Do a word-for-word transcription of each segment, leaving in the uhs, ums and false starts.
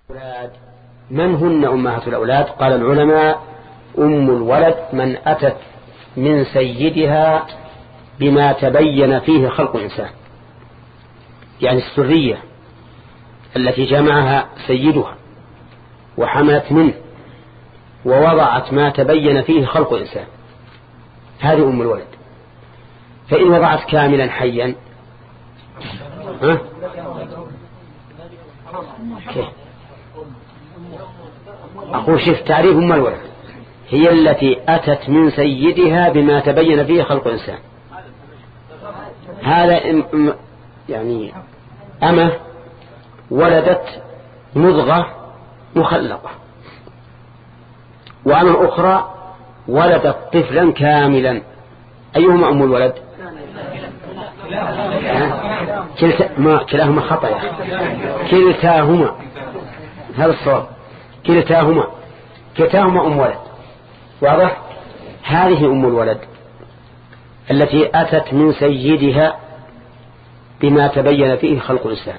من هن أمهات الأولاد؟ قال العلماء: أم الولد من أتت من سيدها بما تبين فيه خلق الإنسان، يعني السرية التي جمعها سيدها وحملت منه ووضعت ما تبين فيه خلق الإنسان، هذه أم الولد. فإن وضعت كاملا حيا ها؟ كيف؟ أقول شوف تعريف أم الولد: هي التي أتت من سيدها بما تبين فيه خلق الإنسان. هذا يعني أمه ولدت مضغة مخلقة، وأمه أخرى ولدت طفلا كاملا، أيهما أم الولد؟ كلتا ما كلاهما خطأ، كلتاهما، هذا الصواب، كلتاهما كلتاهما أم ولد. واضح؟ هذه أم الولد التي أتت من سيدها بما تبين فيه خلق الإنسان.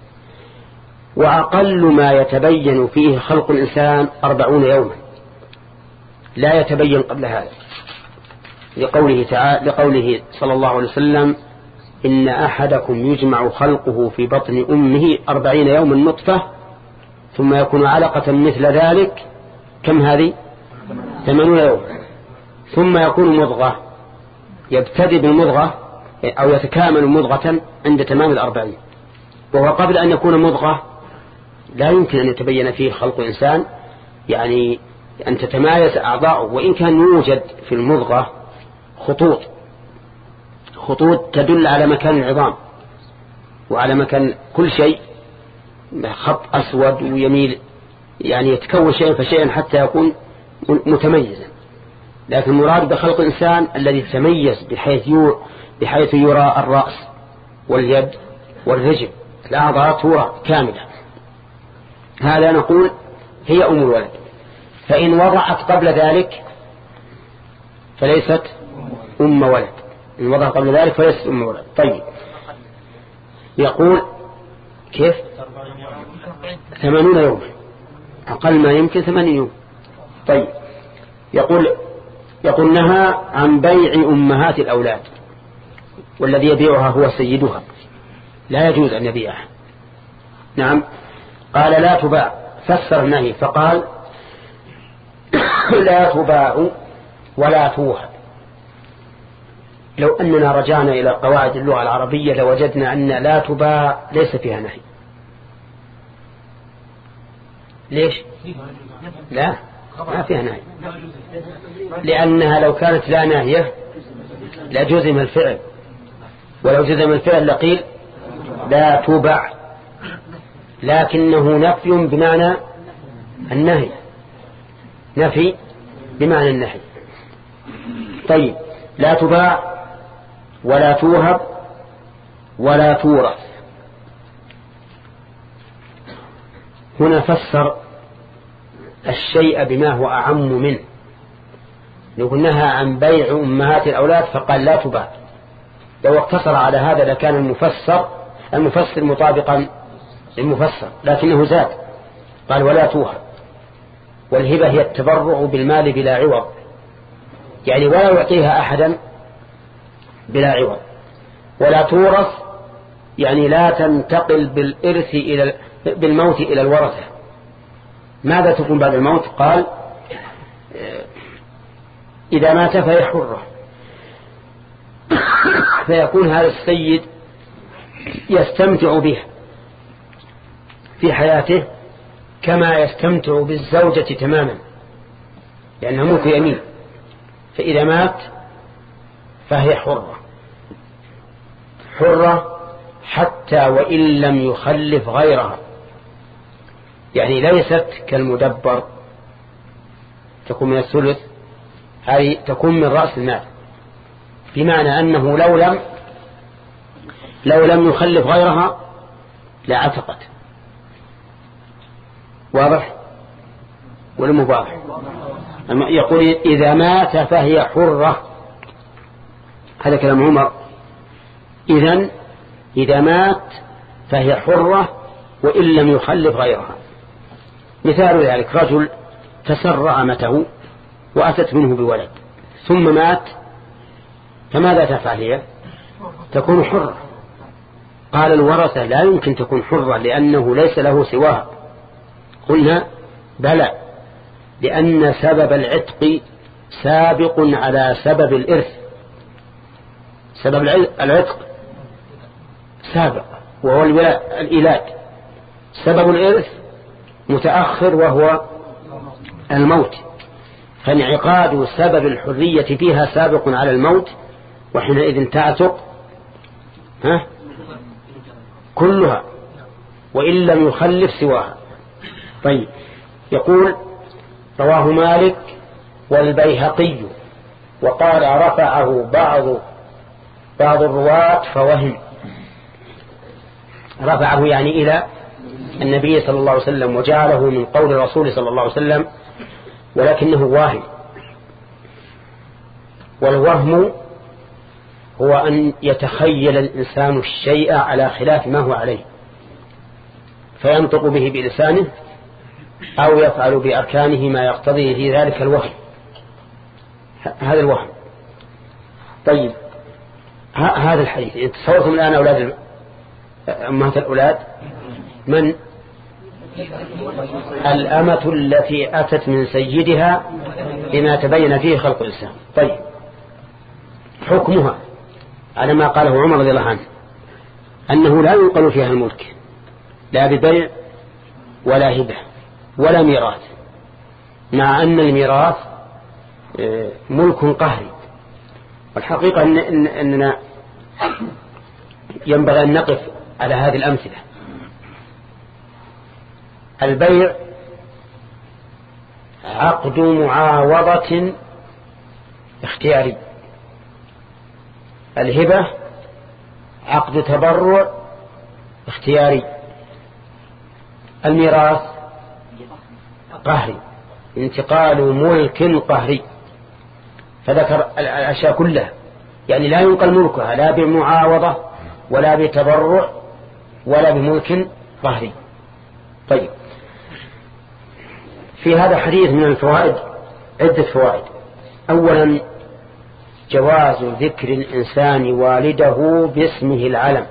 وأقل ما يتبين فيه خلق الإنسان أربعون يوما، لا يتبين قبل هذا، لقوله تعالى لقوله صلى الله عليه وسلم: إن أحدكم يجمع خلقه في بطن أمه أربعين يوما نطفة ثم يكون علقة مثل ذلك، كم هذه؟ ثمانون يوما، ثم يكون مضغة، يبتدئ بالمضغة أو يتكامل مضغة عند تمام الأربعين. وهو قبل أن يكون مضغة لا يمكن أن يتبين فيه خلق الإنسان، يعني أن تتمايز أعضاؤه، وإن كان يوجد في المضغة خطوط خطوط تدل على مكان العظام وعلى مكان كل شيء، خط أسود ويميل، يعني يتكون شيئا فشيئا حتى يكون متميزا. لكن المراد بخلق الإنسان الذي يتميز بحيث بحيث يرى الرأس واليد والرجل، الأعضاء ترى كاملة. هذا نقول هي أم الولد. فإن وضعت قبل ذلك فليست أم ولد، إن وضعت قبل ذلك فليست أم ولد. طيب، يقول كيف؟ ثمانون يوم، أقل ما يمكن ثمانين يوم. طيب، يقول يقول نهى عن بيع أمهات الأولاد، والذي يبيعها هو سيدها، لا يجوز أن يبيعها. نعم، قال لا تباع، فسر النهي فقال: لا تباع ولا توهب. لو أننا رجعنا إلى قواعد اللغة العربية لوجدنا أن لا تباع ليس فيها نهي. ليش؟ لا، ما فيها نهي، لأنها لو كانت لا ناهية لجزم الفعل، ولو جزم الفعل لقيل لا تباع، لكنه نفي بمعنى النهي، نفي بمعنى النهي. طيب، لا تباع ولا توهب ولا تورث. هنا فسر الشيء بما هو أعم منه، لو نهى عن بيع أمهات الأولاد فقال لا تباع، لو اقتصر على هذا لكان المفسر المفسر مطابقا للمفسر، لكنه زاد قال ولا توهب. والهبة هي التبرع بالمال بلا عوض، يعني ولا يعطيها أحدا بلا عوض. ولا تورث يعني لا تنتقل بالإرث إلى بالموت إلى الورثة. ماذا تكون بعد الموت؟ قال: إذا مات فهي حرة، فيكون هذا السيد يستمتع بها في حياته كما يستمتع بالزوجة تماما، لأنها ملك يمين. فإذا مات فهي حرة حرة حتى وإن لم يخلف غيرها، يعني ليست كالمدبر تكون من الثلث، هذه تكون من رأس المال، بمعنى أنه لو لم لو لم يخلف غيرها لعتقت. واضح ولا مو واضح؟ يقول إذا مات فهي حرة، هذا كلام عمر. إذن إذا مات فهي حرة وإن لم يخلف غيرها. مثال ذلك رجل تسرع أمته وأتت منه بولد ثم مات، فماذا تفعل هي؟ تكون حرة. قال الورثة لا يمكن تكون حرة لأنه ليس له سواها. قلنا بلى، لأن سبب العتق سابق على سبب الإرث. سبب العتق سابق وهو الإيلاد، سبب الإرث متأخر وهو الموت، فانعقاد سبب الحرية فيها سابق على الموت، وحينئذ تعتق ها كلها وإن لم يخلف سواها. طيب، يقول رواه مالك والبيهقي وقال رفعه بعض بعض الرواة فوهم. رفعه يعني إلى النبي صلى الله عليه وسلم وجعله من قول الرسول صلى الله عليه وسلم، ولكنه واهم. والوهم هو أن يتخيل الإنسان الشيء على خلاف ما هو عليه فينطق به بلسانه أو يفعل بأركانه ما يقتضي في ذلك الوهم. هذا الوهم. طيب، هذا الحديث تصورتم الآن أولاد أمهات الأولاد من الأمة التي أتت من سيدها بما تبين فيه خلق الإنسان. طيب، حكمها على ما قاله عمر رضي الله عنه أنه لا ينقل فيها الملك، لا ببيع ولا هبة ولا ميراث، مع أن الميراث ملك قهري. والحقيقة إن إن أننا ينبغي أن نقف على هذه الأمثلة. البيع عقد معاوضة اختياري، الهبة عقد تبرع اختياري، الميراث قهري، انتقال ملك قهري. فذكر الأشياء كلها، يعني لا ينقل ملكها لا بمعاوضة ولا بتبرع ولا بملك قهري. طيب، في هذا الحديث من الفوائد عدة فوائد. أولا، جواز ذكر الإنسان والده باسمه العلم.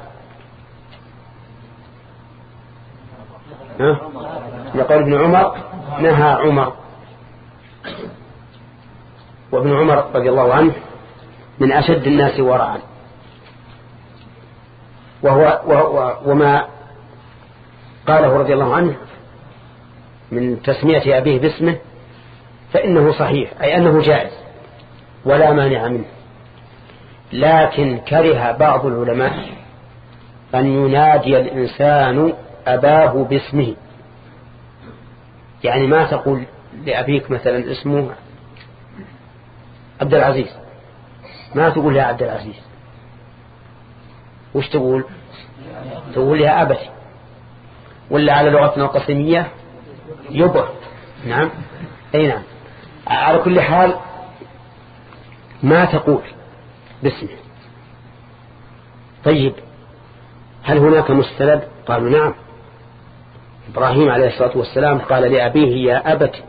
يقول ابن عمر نهى عمر، وابن عمر رضي الله عنه من أشد الناس ورعا، وهو, وهو وما قاله رضي الله عنه من تسمية أبيه باسمه فإنه صحيح، أي أنه جائز ولا مانع منه. لكن كره بعض العلماء أن ينادي الإنسان أباه باسمه، يعني ما تقول لأبيك مثلا اسمه عبد العزيز، ما تقول يا عبد العزيز، وش تقول؟ تقول يا أبتي، ولا على لغتنا القصيمية يبا. نعم، أي نعم. على كل حال ما تقول باسمه. طيب، هل هناك مستند؟ قالوا نعم. إبراهيم عليه الصلاة والسلام قال لأبيه يا أبت،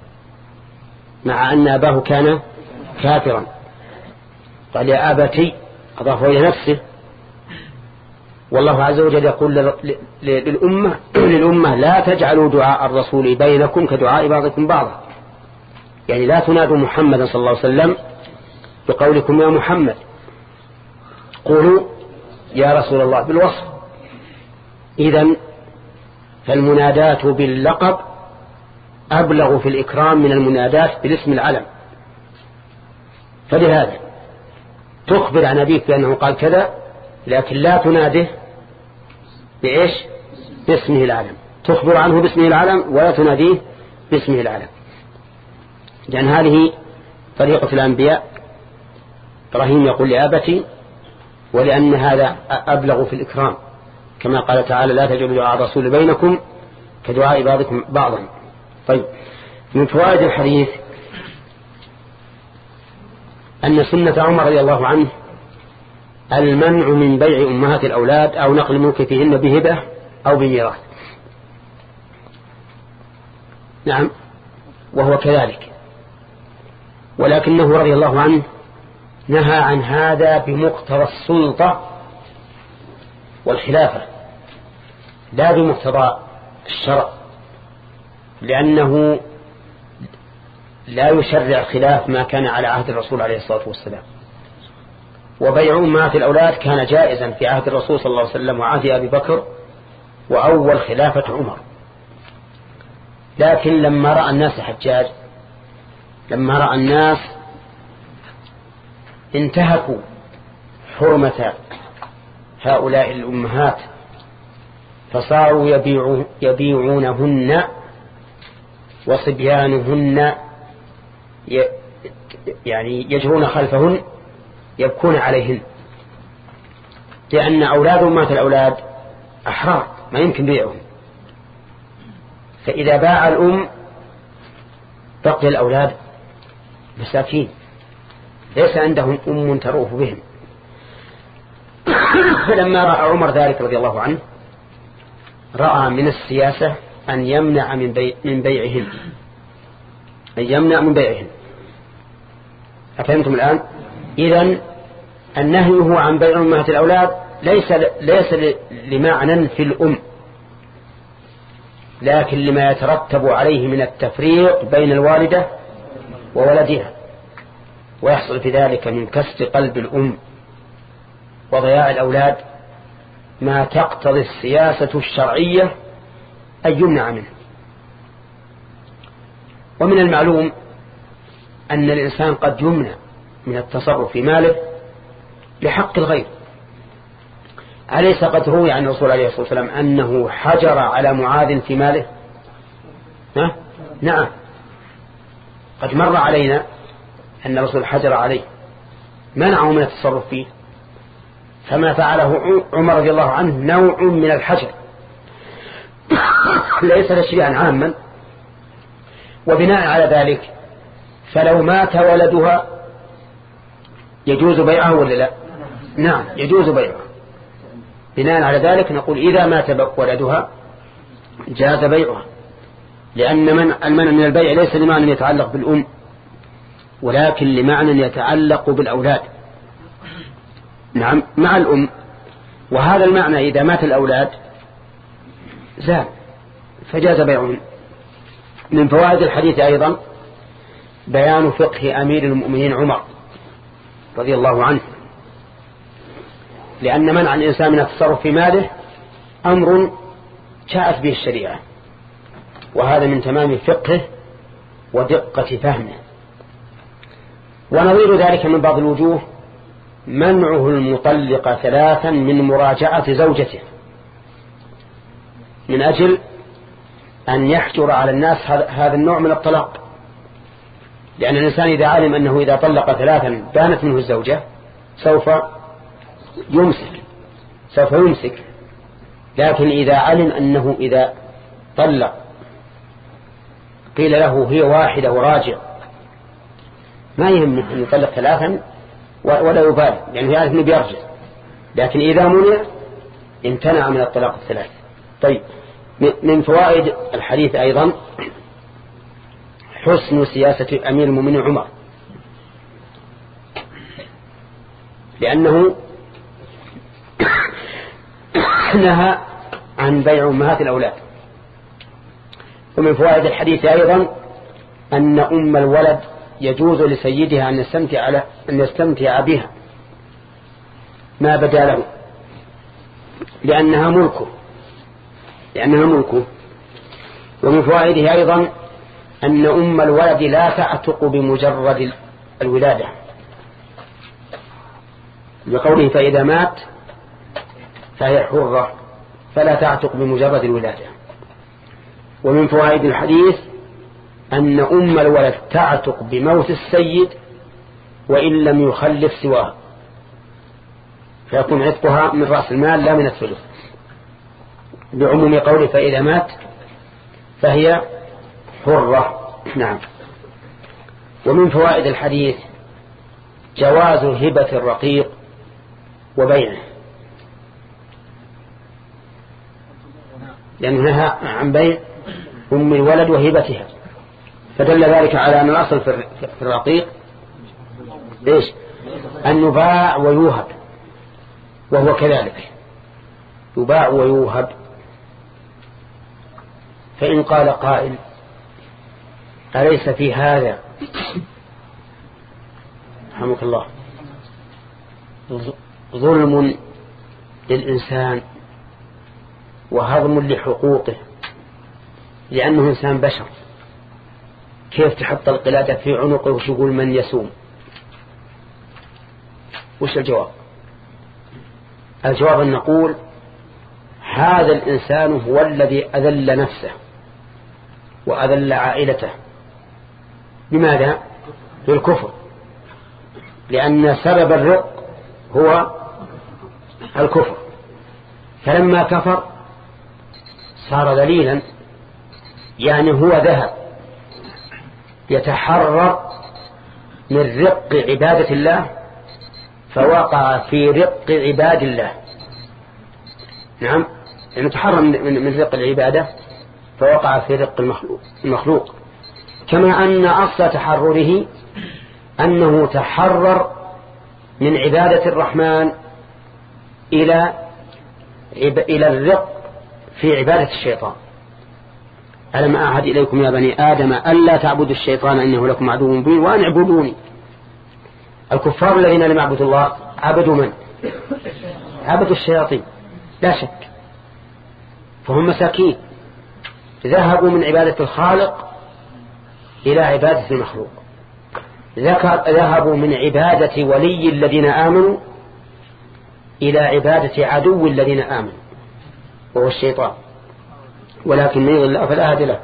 مع أن أباه كان كافرا، قال يا أبتي، أضافه إلى نفسه. والله عز وجل يقول للأمة للأمة لا تجعلوا دعاء الرسول بينكم كدعاء بعضكم بعضا، يعني لا تنادوا محمدا صلى الله عليه وسلم بقولكم يا محمد، قولوا يا رسول الله بالوصف. إذن فالمنادات باللقب أبلغ في الإكرام من المنادات بالاسم العلم. فلهذا تخبر عن أبيك بأنه قال كذا، لكن لا تناده بإيش؟ باسمه العلم. تخبر عنه باسمه العلم ولا تناديه باسمه العلم، لأن هذه طريقة الأنبياء. إبراهيم يقول لأبتي، ولأن هذا أبلغ في الإكرام، كما قال تعالى لا تجعلوا دعاء الرسول بينكم كدعاء بعضكم بعضا. طيب، من فوائد الحديث أن سنة عمر رضي الله عنه المنع من بيع أمهات الأولاد أو نقل الملك فيهن بهبة أو بميراث. نعم وهو كذلك، ولكنه رضي الله عنه نهى عن هذا بمقتضى السلطة والخلافة لا بمقتضى الشرع، لأنه لا يشرع خلاف ما كان على عهد الرسول عليه الصلاة والسلام. وبيع أمهات الأولاد كان جائزا في عهد الرسول صلى الله عليه وسلم وعهد أبي بكر وأول خلافة عمر. لكن لما رأى الناس حجاج لما رأى الناس انتهكوا حرمة هؤلاء الأمهات فصاروا يبيعو يبيعونهن وصبيانهن يعني يجرون خلفهن يبكون عليهن، لأن أولاد أمهات الأولاد أحرار ما يمكن بيعهم، فإذا باع الأم بقي الأولاد مساكين ليس عندهم أم تروف بهم. فلما رأى عمر ذلك رضي الله عنه رأى من السياسة أن يمنع من, بيع من بيعهن أن يمنع من بيعهن. أفهمتم الآن؟ إذن النهي هو عن بيع أمهات الأولاد ليس ليس لمعنى في الأم، لكن لما يترتب عليه من التفريق بين الوالدة وولدها، ويحصل في ذلك من كسر قلب الأم وضياع الأولاد ما تقتضي السياسة الشرعية أن يمنع منه. ومن المعلوم أن الإنسان قد يمنع من التصرف في ماله لحق الغير. أليس قد روي عن الرسول عليه الصلاة والسلام أنه حجر على معاذ في ماله؟ ها؟ نعم قد مر علينا أن الرسول حجر عليه منعه من التصرف فيه، فما فعله عمر رضي الله عنه نوع من الحجر ليس تشريعا عاما. وبناء على ذلك فلو مات ولدها يجوز بيعه ولا لا؟ نعم يجوز بيعه. بناء على ذلك نقول إذا مات ولدها جاز بيعها، لأن من المنع من البيع ليس لمعنى يتعلق بالأم ولكن لمعنى يتعلق بالأولاد. نعم مع الأم، وهذا المعنى إذا مات الأولاد زال فجاز بيعهم. من فوائد الحديث أيضا بيان فقه أمير المؤمنين عمر رضي الله عنه، لأن منع الإنسان من التصرف في ماله أمر جاءت به الشريعة، وهذا من تمام فقهه ودقة فهمه. ونظير ذلك من بعض الوجوه منعه المطلق ثلاثا من مراجعة زوجته من أجل أن يحجر على الناس هذا النوع من الطلاق، لأن الإنسان إذا علم أنه إذا طلق ثلاثا بانت منه الزوجة سوف يمسك سوف يمسك لكن إذا علم أنه إذا طلق قيل له هي واحدة وراجع ما يهمه أن يطلق ثلاثا ولا يبالي، يعني يعرف أنه بيرجع، لكن إذا منع امتنع من الطلاق الثلاث. طيب من فوائد الحديث أيضا حسن سياسة أمير المؤمنين عمر، لأنه نهى عن بيع أمهات الأولاد. ومن فوائد الحديث أيضا أن أم الولد يجوز لسيدها أن يستمتع, على أن يستمتع بها ما بدا له لأنها ملكه لأنها ملكه. ومن فوائده أيضا أن أم الولد لا تعتق بمجرد الولادة، لقوله فإذا مات فهي حرة فلا تعتق بمجرد الولادة. ومن فوائد الحديث أن أم الولد تعتق بموت السيد وإن لم يخلف سواه، فيكون عتقها من رأس المال لا من الثلث، بعموم قوله فإذا مات فهي حرة. نعم. ومن فوائد الحديث جواز هبة الرقيق وبيعه، لأنه نهى عن بيع أم الولد وهبتها. فدل ذلك على أن الأصل في الرقيق ليش؟ أن يباع ويوهب، وهو كذلك يباع ويوهب. فإن قال قائل أليس في هذا رحمك الله ظلم للإنسان وهضم لحقوقه لأنه إنسان بشر؟ كيف تحط القلادة في عنقه وتقول من يسوم؟ وش الجواب؟ الجواب أن نقول هذا الإنسان هو الذي أذل نفسه وأذل عائلته. بماذا؟ بالكفر، لأن سبب الرق هو الكفر، فلما كفر صار ذليلا، يعني هو ذهب يتحرر من رق عبادة الله فوقع في رق عباد الله. نعم، يعني تحرر من رق العبادة فوقع في رق المخلوق, المخلوق. كما أن أصل تحرره أنه تحرر من عبادة الرحمن إلى إلى الرق في عبادة الشيطان. ألم أعهد إليكم يا بني آدم ألا تعبدوا الشيطان إنه لكم عدو مبين وأن اعبدوني. الكفار الذين لم يعبدوا الله عبدوا من؟ عبدوا الشياطين لا شك، فهم مساكين ذهبوا من عبادة الخالق إلى عبادة المخلوق، ذهبوا من عبادة ولي الذين آمنوا إلى عبادة عدو الذين آمنوا وهو الشيطان، ولكن من يضل الله فلا هادي له.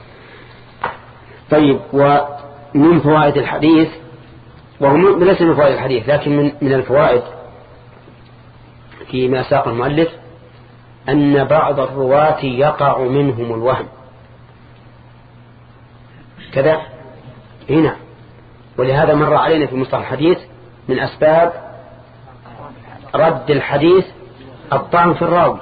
طيب، ومن فوائد الحديث، وهو ليس من فوائد الحديث لكن من, من الفوائد فيما ساق المؤلف أن بعض الرواة يقع منهم الوهم كذا هنا، ولهذا مر علينا في مصطلح الحديث من أسباب رد الحديث الطعن في الراوي،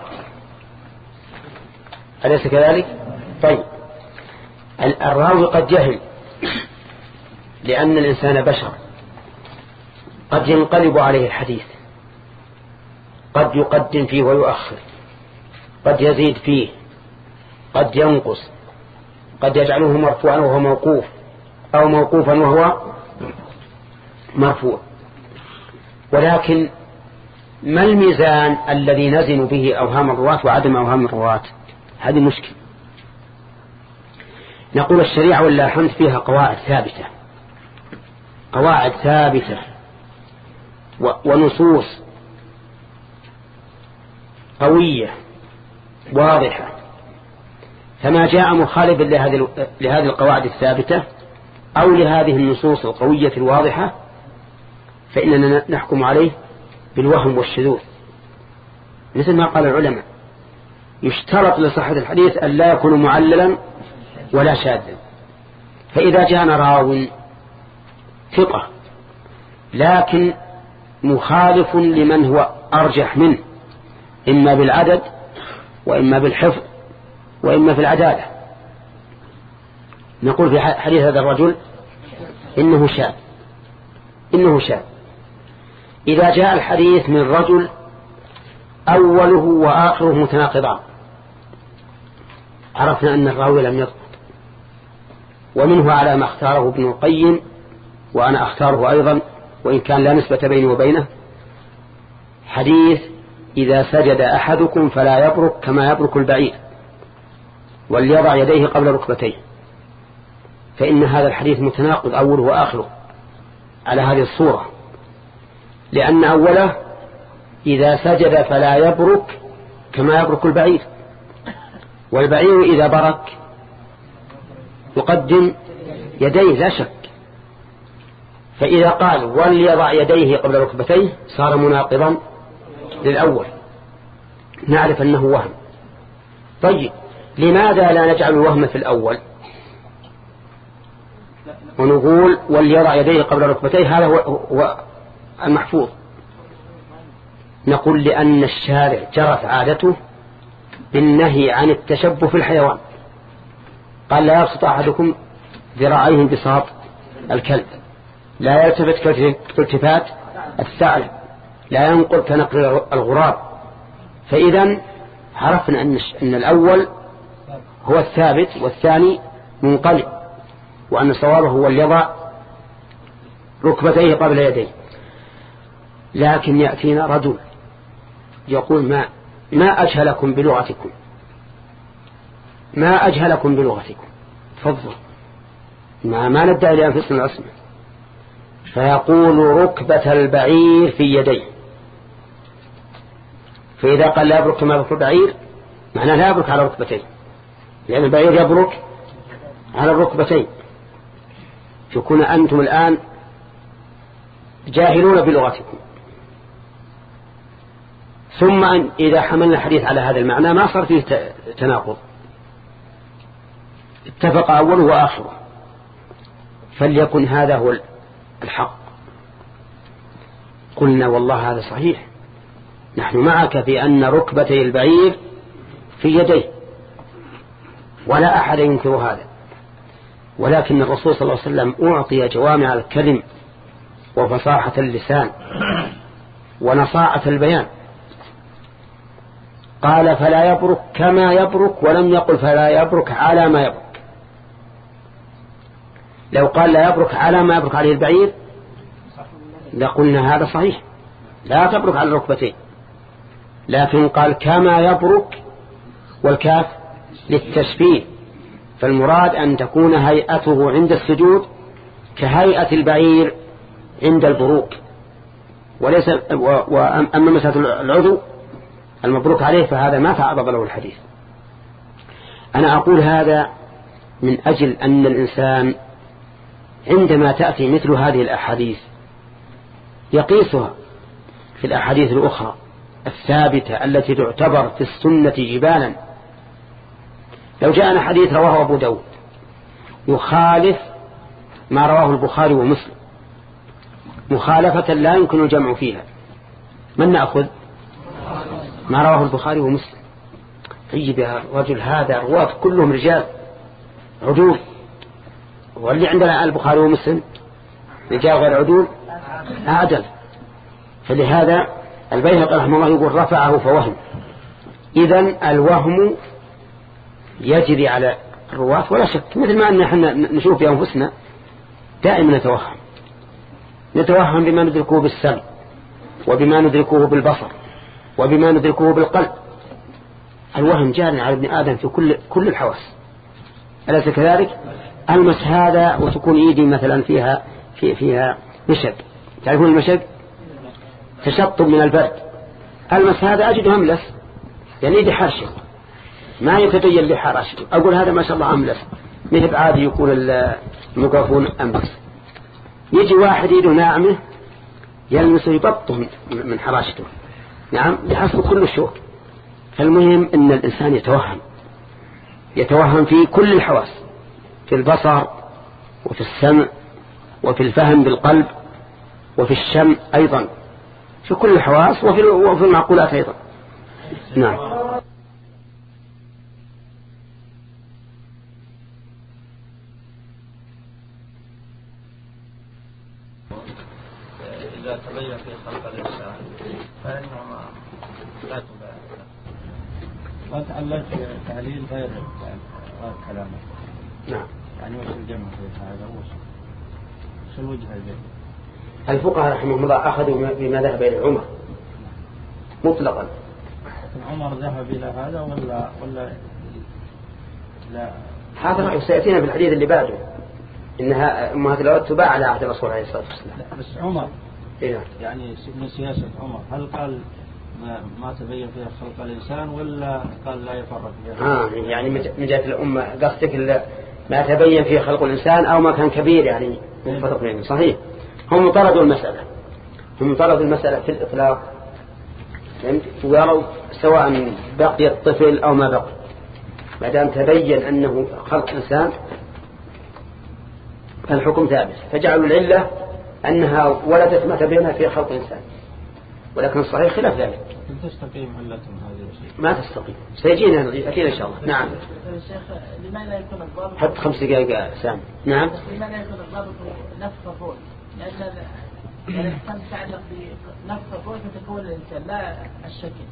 أليس كذلك؟ طيب، الراوي قد جهل لأن الإنسان بشر، قد ينقلب عليه الحديث، قد يقدم فيه ويؤخر، قد يزيد فيه، قد ينقص، قد يجعله مرفوعا وهو موقوف أو موقوفا وهو مرفوع. ولكن ما الميزان الذي نزن به أوهام الرواة وعدم أوهام الرواة؟ هذه مشكلة. نقول الشريعة والله الحمد فيها قواعد ثابتة، قواعد ثابتة ونصوص قوية واضحة، فما جاء مخالف لهذه القواعد الثابتة أو لهذه النصوص القوية الواضحة فإننا نحكم عليه بالوهم والشذوذ، مثل ما قال العلماء يشترط لصحة الحديث أن لا يكون معللا ولا شاذا. فإذا جاءنا راو ثقة لكن مخالف لمن هو أرجح منه إما بالعدد وإما بالحفظ وإما في العدالة، نقول في حديث هذا الرجل إنه شاذ، إنه شاذ. إذا جاء الحديث من رجل أوله وآخره متناقضان عرفنا أن الراوي لم يضبط، ومنه على ما اختاره ابن القيم وأنا أختاره أيضا وإن كان لا نسبة بيني وبينه، حديث إذا سجد أحدكم فلا يبرك كما يبرك البعير وليضع يديه قبل ركبتيه، فإن هذا الحديث متناقض أوله وآخره على هذه الصورة، لأن أوله إذا سجد فلا يبرك كما يبرك البعير، والبعير إذا برك يقدم يديه لا شك، فإذا قال وليضع يديه قبل ركبتيه صار مناقضا للأول، نعرف أنه وهم. طيب، لماذا لا نجعل الوهم في الأول ونقول وليضع يديه قبل ركبتيه؟ هذا هو المحفوظ. نقول لأن الشارع جرت عادته بالنهي عن التشبه في الحيوان، قال لا يبسط أحدكم ذراعيه انبساط الكلب، لا يلتفت كالتفات الثعلب، لا ينقل كنقل الغراب. فإذا عرفنا أن الأول هو الثابت والثاني منقلب، وأن صوابه هو اللي يضع ركبتيه قبل يديه. لكن يأتينا رجل يقول ما ما أجهلكم بلغتكم، ما أجهلكم بلغتكم، تفضل، ما ما ندعي لأنفسنا العصمة. فيقول ركبة البعير في يديه. فإذا قال لا يبرك كما يبرك البعير معناه لا يبرك على ركبتين، لأن البعير يبرك على الركبتين. يكون أنتم الآن جاهلون بلغتكم. ثم أن إذا حملنا الحديث على هذا المعنى ما صار فيه تناقض، اتفق أوله وآخره، فليكن هذا هو الحق. قلنا والله هذا صحيح، نحن معك في أن ركبتي البعير في يديه ولا أحد ينكر هذا، ولكن الرسول صلى الله عليه وسلم أعطي جوامع الكلم وفصاحة اللسان ونصاعة البيان. قال فلا يبرك كما يبرك، ولم يقل فلا يبرك على ما يبرك. لو قال لا يبرك على ما يبرك عليه البعير لقلنا هذا صحيح، لا تبرك على الركبتين، لكن قال كما يبرك والكاف للتشبيه، فالمراد أن تكون هيئته عند السجود كهيئة البعير عند البروك، وليس وأما مسألة العضو المبروك عليه فهذا ما تعرض له الحديث. أنا أقول هذا من أجل أن الإنسان عندما تأتي مثل هذه الأحاديث يقيسها في الأحاديث الأخرى الثابتة التي تعتبر في السنة جبالا. لو جاءنا حديث رواه أبو داود يخالف ما رواه البخاري ومسلم مخالفة لا يمكن الجمع فيها، من نأخذ؟ ما رواه البخاري ومسلم. طيب يا رجل هذا رواة كلهم رجال عدول، واللي عندنا البخاري ومسلم رجال غير عدول أعدل. فلهذا البيهقي رحمه الله يقول رفعه فوهم. إذن الوهم يجري على الرواة ولا شك، مثل ما أن احنا نشوف في أنفسنا دائما نتوهم نتوهم بما ندركه بالسمع وبما ندركه بالبصر وبما ندركه بالقلب. الوهم جاري على ابن آدم في كل كل الحواس، أليس كذلك؟ ألمس هذا وتكون إيدي مثلا فيها في فيها مشق، تعرفون المشق؟ تشطب من البرد. ألمس هذا أجد هملس، يعني إيدي حرشة ما يتبين لي حرشة، أقول هذا ما شاء الله أملس، مثل عادي يكون الميكروفون أملس. يجي واحد يده ناعمة يلمس يبطه من حراشته، نعم يحصل كل الشوك. فالمهم أن الإنسان يتوهم يتوهم في كل الحواس، في البصر وفي السمع وفي الفهم بالقلب وفي الشم أيضا، في كل الحواس وفي وفي المعقولات أيضا. نعم. إذا تبين في خلق الإنسان فإنما لا تبين، ما تعلق تعليل غير غير كلامه. نعم. يعني وش الجمع في هذا وش شو الوجه الجمع؟ الفقهاء رحمهم الله أخذوا بما ذهب إلى عمر مطلقا. عمر ذهب إلى هذا ولا ولا لا؟ هذا رأي سيأتينا في الحديث اللي بعده إنها أمهات الأولاد تباع على عهد الرسول عليه الصلاة والسلام. بس عمر إيه؟ يعني من سياسة عمر هل قال ما, ما تبين فيها خلق الإنسان ولا قال لا يفرق فيها؟ آه يعني من جهة الأمة قصدك ما تبين فيه خلق الإنسان أو ما كان كبير يعني منفرق بينه. صحيح، هم طردوا المسألة هم طردوا المسألة في الإطلاق، ويروا سواء بقي الطفل أو ما بقي ما دام تبين أنه خلق إنسان فالحكم ثابت، فجعلوا العلة أنها ولدت ما تبينها في خلق إنسان، ولكن الصحيح خلاف ذلك. هل تستقيم علتهم هذه الشيء؟ ما تستطيع. سيجينا أكيد إن شاء الله. نعم. الشيخ لماذا يكون الضابط حط خمس دقائق سام. نعم. لماذا يكون الضابط نفس الروح؟ لأن الإحكام تعلق بنفس الروح وتكون الإنسان لا الشكل.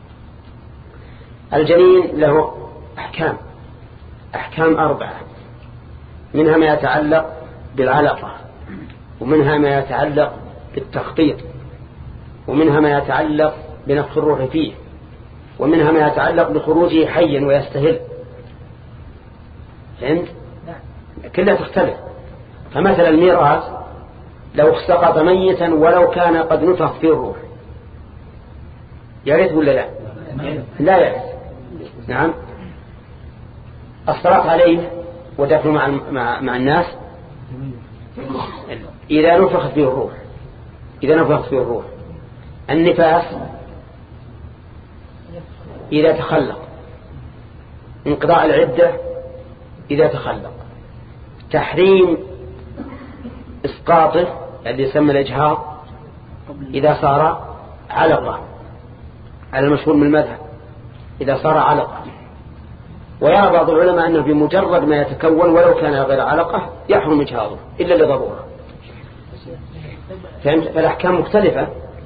الجنين له أحكام أحكام أربعة، منها ما يتعلق بالعلقة، ومنها ما يتعلق بالتخطيط، ومنها ما يتعلق بنفخ الروح فيه، ومنها ما يتعلق بخروجه حيا ويستهل. فهمت؟ كلها تختلف. فمثل الميراث لو سقط ميتا ولو كان قد نفخ فيه الروح يرث ولا لا؟ لا يرث. نعم. الصلاة عليه ودفنه مع مع مع الناس إذا نفخت فيه الروح إذا نفخت فيه الروح. النفاس إذا تخلق. انقضاء العدة إذا تخلق. تحريم إسقاطه الذي يسمى الإجهاض إذا صار علقة على المشهور من المذهب، إذا صار علقة. ويرى بعض العلماء أنه بمجرد ما يتكون ولو كان غير علقة يحرم إجهاضه إلا لضرورة. فهمت؟ فالأحكام مختلفة.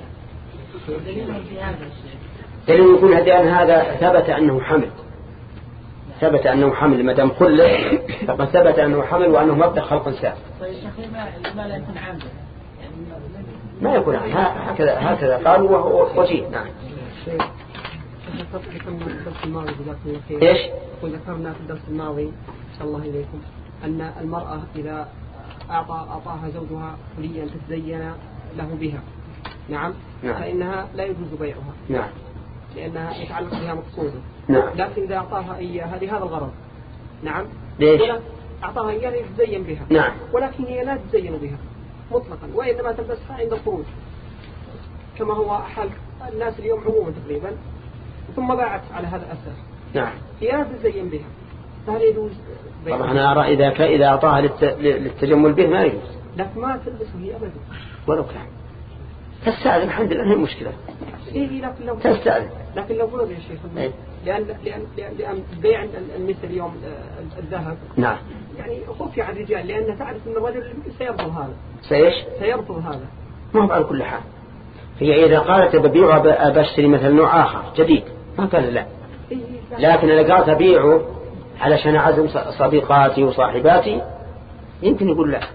دليل يكون لأن هذا ثبت أنه حمل ثبت أنه حمل ما دام خلق فقد ثبت أنه حمل وأنه مبدأ خلق سابق. ما لا يكون عامل ما يكون عامل هكذا هكذا قالوا وهو وجيه. نعم. ذكرنا في الدرس الماضي جزاكم الله خير. ايش؟ وذكرنا في الدرس الماضي صلى الله إليكم أن المرأة إذا أعطى أعطاها زوجها حليا تتزين له بها، نعم، نعم. فإنها لا يجوز بيعها، نعم، لأنها يتعلق بها مقصوده، نعم. لكن إذا أعطاها إياها لهذا الغرض، نعم، ليش؟ أعطاها إياها لتتزين بها، نعم، ولكن هي لا تتزين بها مطلقا، وإنما تلبسها عند الخروج كما هو حال الناس اليوم عموما تقريبا، ثم باعت على هذا الأساس. نعم. هي لا تتزين بها، فهل يجوز بيعها؟ طبعا أنا أرى إذا كان إذا أعطاها للت... للتجمل به ما يجوز، لكن ما تلبسه هي أبدا ولو كان تستأذن. الحمد لله هي مشكلة. إيه لكن لو تستأذن. لكن لو فرض يا شيخ إيه؟ لأن لأن لأن, لأن بيع المثل اليوم الذهب، نعم، يعني خفي عن الرجال، لأن تعرف أن الرجل سيرفض هذا. سيش؟ سيرفض هذا. ما هو على كل حال. هي إذا قالت ببيعه بشتري مثل نوع آخر جديد ما قال لا. إيه لكن إذا قالت بيعه علشان أعزم صديقاتي وصاحباتي يمكن يقول لا.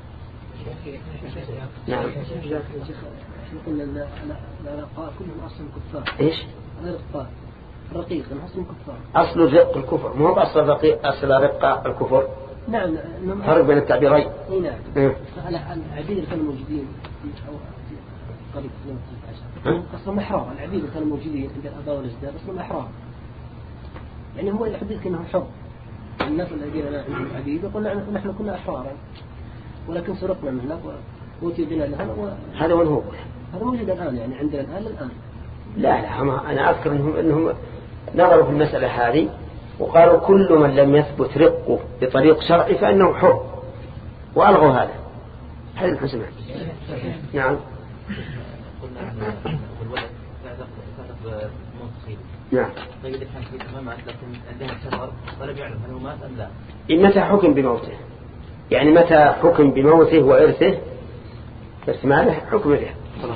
نعم. قلنا لا لا رقاء كلهم أصل كفار. إيش؟ رقاء رقيق أصل كفار. أصل الرق الكفر، مو بأصل الرقيق أصل رقة الكفر. نعم. فرق بين التعبيرين. إيه نعم. إيه؟ العبيد كانوا موجودين أو قريب من أصلهم أحرار. العبيد كانوا موجودين عند الآباء والأجداد أصلهم أحرار. يعني هو الحديث كأنه حر. الناس الذين عندهم عبيد يقولون نحن كنا أحرارا ولكن سرقنا من هناك وأوتي بنا لهنا. هذا وين هو؟ هذا موجود الآن، يعني عندنا الآن الآن. لا لا أنا أذكر إنهم إنهم نظروا في المسألة هذه وقالوا كل من لم يثبت رقه بطريق شرعي فإنه حر، وألغوا هذا. هذا الحسنة. نعم. نعم. طيب إذا كان في تمامات لكن عندها شرر ولم يعلم هل هو مات أم لا؟ متى حكم بموته؟ يعني متى حكم بموته وإرثه؟ بس ما له حكم له.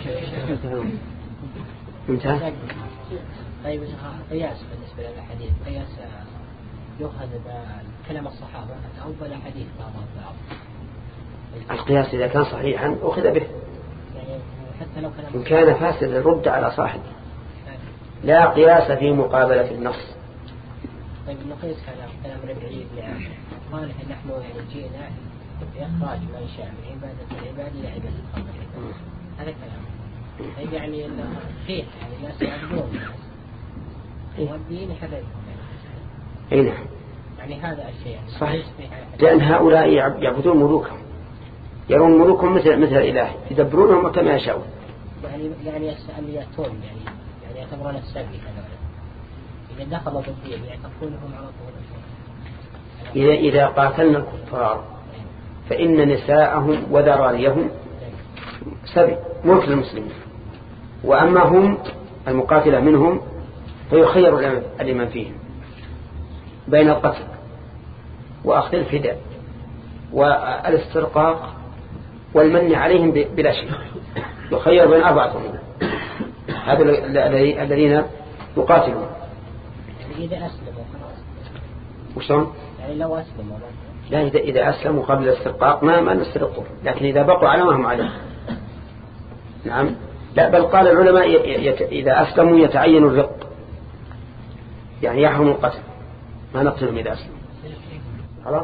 انتهى. طيب قياس بالنسبة للحديث، قياس يؤخذ بكلام الصحابة أو بالحديث بعض بعض. القياس إذا كان صحيحا أخذ به. يعني حتى لو كلام إن كان فاسدا رد على صاحبه. لا قياس في مقابلة النص. طيب نقيس كلام كلام ربعي بن عامر قال نحن يعني جئنا بإخراج ما يشاء من عبادة العباد إلى عبادة الخلق. هذا كلام. طيب يعني فيه يعني الناس يعبدون الناس والدين حبيبهم. أي نعم. يعني هذا الشيء يعني صحيح. لأن هؤلاء يعبدون ملوكهم، يرون ملوكهم مثل مثل الإله، يدبرونهم كما يشاءون. يعني يعني يسأل يأتون يعني يعني يعتبرون السبي هذول. إذا دخلوا بالدين يعتقونهم على طول. إذا إذا قاتلنا الكفار فإن نساءهم وذراريهم سبي ملك للمسلمين، وأما هم المقاتلة منهم فيخير الإمام فيهم بين القتل وأخذ الفداء والاسترقاق والمن عليهم بلا شيء، يخير بين أربعة أمور هذا الذين يقاتلون. يعني إذا أسلموا وشون؟ يعني لو أسلموا لا، إذا إذا أسلموا قبل الاسترقاق ما ما نسترقوا، لكن إذا بقوا على ما هم عليه. نعم. لا، بل قال العلماء يت... إذا أسلموا يتعين الرق، يعني يحرم القتل، ما نقتلهم إذا أسلموا. خلاص.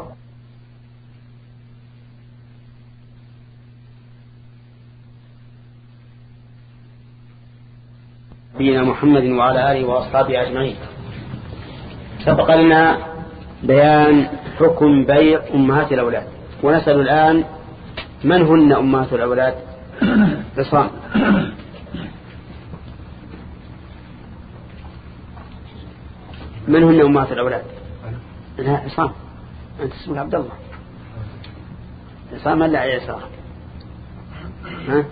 نبينا محمد وعلى آله وأصحابه أجمعين. سبق لنا بيان حكم بيع أمهات الأولاد، ونسأل الآن من هن أمهات الأولاد؟ عصام. من هن أمهات الأولاد؟ لا عصام، أنت اسمك عبد الله. عصام ولا عيسى؟ ها؟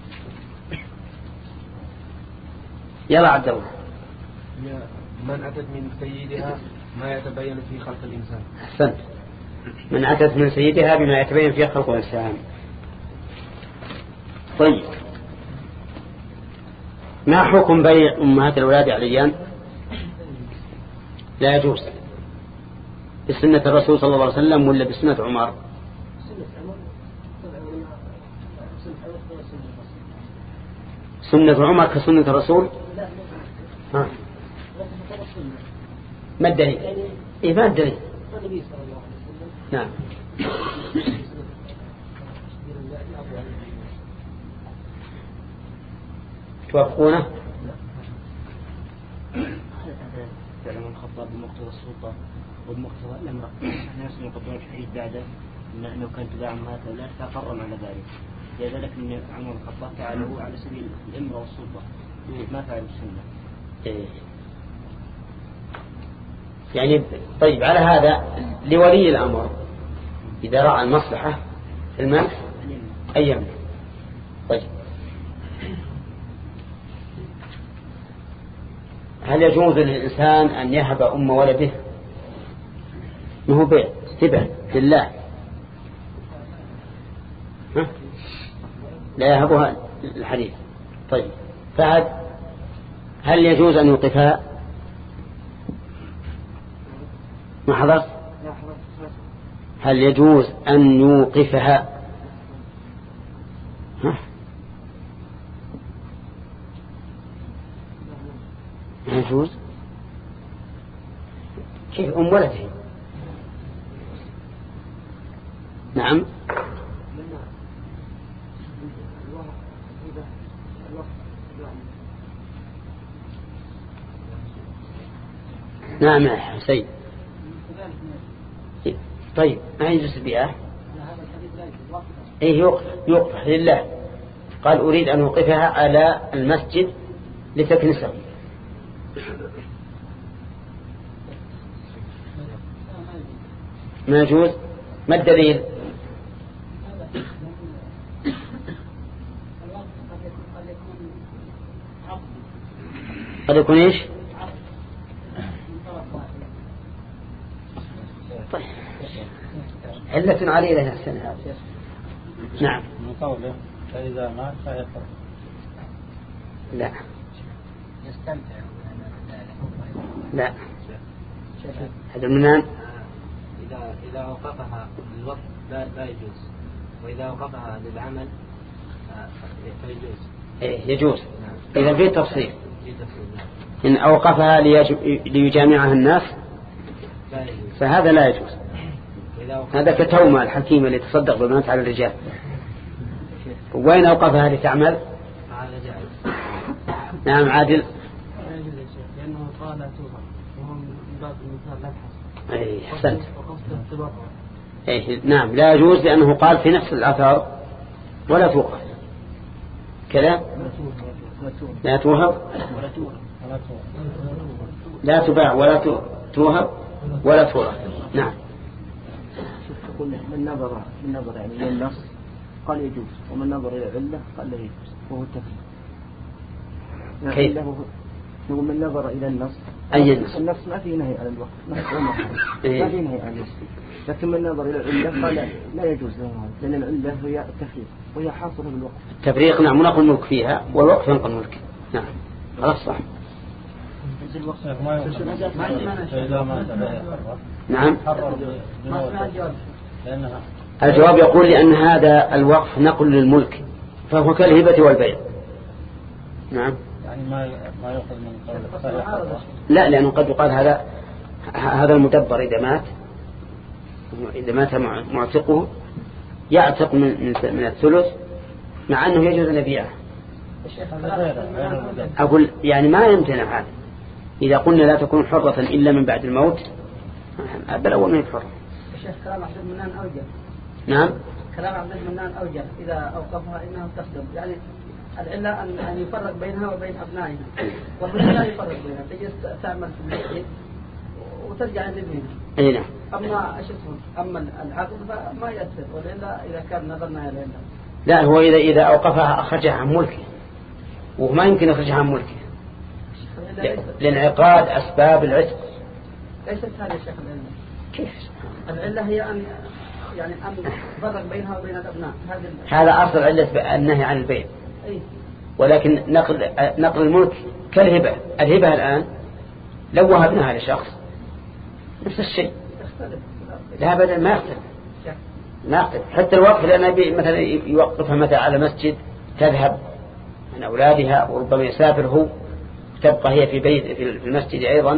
يلا عبد الله. من أتت من سيدها ما يتبين في خلق الإنسان. أحسنت. من أتت من سيدها بما يتبين في خلق الإنسان. طيب، ما حكم بيع أمهات الأولاد عليان؟ لا يجوز. بسنة الرسول صلى الله عليه وسلم ولا بسنة عمر؟ سنة عمر كسنة الرسول؟ ها. ما الدليل؟ إيه ما الدليل؟ نعم. توافقونه؟ فعلا من خطاب بمقتضى السلطة وبمقتضى الأمر. نحن نسمع قدوم الحديث بعده أنه كان تباع أمهات الأولاد فقرم على ذلك، لذلك أن عمر الخطاب فعله على سبيل الأمر والسلطة ما فعل السنة. إيه. يعني طيب، على هذا لولي الأمر إذا رأى المصلحة في المال أي يمنع. طيب، هل يجوز للإنسان أن يهب أم ولده؟ ما هو بيع، تبع لله. ها؟ لا يهبها الحديث. طيب، فهد هل يجوز أن يوقفها؟ ما حضرت؟ هل يجوز أن يوقفها؟ ها؟ ما يجوز؟ كيف أم ولده؟ نعم. نعم يا حسين. طيب، ما يجوز البيعة؟ ايه يوقف يوقف لله. قال أريد أن أوقفها على المسجد لتكنسه. ما يجوز. ما الدليل؟ قد يكون ايش؟ طيب، علة عليه لها السنة. نعم. من قوله فإذا مات فيقرأ. لا يستمتع. لا هذا منان. إذا إذا أوقفها للوقت لا لا يجوز، وإذا أوقفها للعمل فيجوز. إيه يجوز. إذا في تفصيل. في تفصيل. إن أوقفها ليجامعها الناس فهذا لا يجوز. هذا كتومة الحكيمة اللي تصدق بالبنات على الرجال. وين أوقفها لتعمل؟ نعم عادل. لأنه قال توبة وهم من باب المثال لا تحصل. أي حسنت. أي نعم، لا يجوز لأنه قال في نفس الآثار ولا توقف كذا. لا توهب لا تباع ولا توهب ولا تورث. نعم. يقول من نظر من نظر يعني إلى النص قال يجوز، ومن نظر إلى العلة قال لا يجوز، وهو التفريق. كيف؟ يقول من نظر إلى النص أي النفس ما في نهي على الوقت، ما في نهي على الوقت، لكن من نظر إلى العلة قال لا يجوز له هذا، لأن العلة هي التفريق وهي حاصلة بالوقت. التفريق نعم مناق الملك فيها والوقت ينقل الملك. نعم خلاص صح. نعم الجواب يقول لأن هذا الوقف نقل للملك فهو كالهبة والبيع. نعم يعني ما ما يأخذ من قول لا، لأنه قد يقال هذا هذا المدبر إذا مات إذا مات معتقه يعتق من من الثلث مع أنه يجوز أن يبيعه. أقول يعني ما يمتنع هذا إذا قلنا لا تكون حرة إلا من بعد الموت بل أول ما يحر. الشيخ كلام عبد المنان أوجه. نعم كلام عبد المنان أوجه إذا أوقفها إنها تخدم، يعني العلة أن أن يفرق بينها وبين أبنائها، والرجل لا يفرق بينها، تجلس تعمل في المسجد وترجع عند ابنها. أي نعم. أما أيش اسمه؟ أما العقد فما يأثر، وإلا إذا كان نظرنا إلى العلة. لا هو إذا إذا أوقفها أخرجها عن ملكه وما يمكن يخرجها عن ملكه لانعقاد أسباب العتق. ليست هذه الشيخ العلة. كيف؟ العلة هي أن يعني أن تفرق بينها وبين الأبناء. هذا أصل علة النهي عن البيع. أي. ولكن نقل نقل الملك كالهبة. الهبة الآن لو وهبناها لشخص نفس الشيء. لا أبدا ما يختلف. ما يختلف حتى الوقف، لأن مثلا يوقفها مثلا على مسجد تذهب من أولادها وربما يسافر هو تبقى هي في بيت في المسجد أيضا.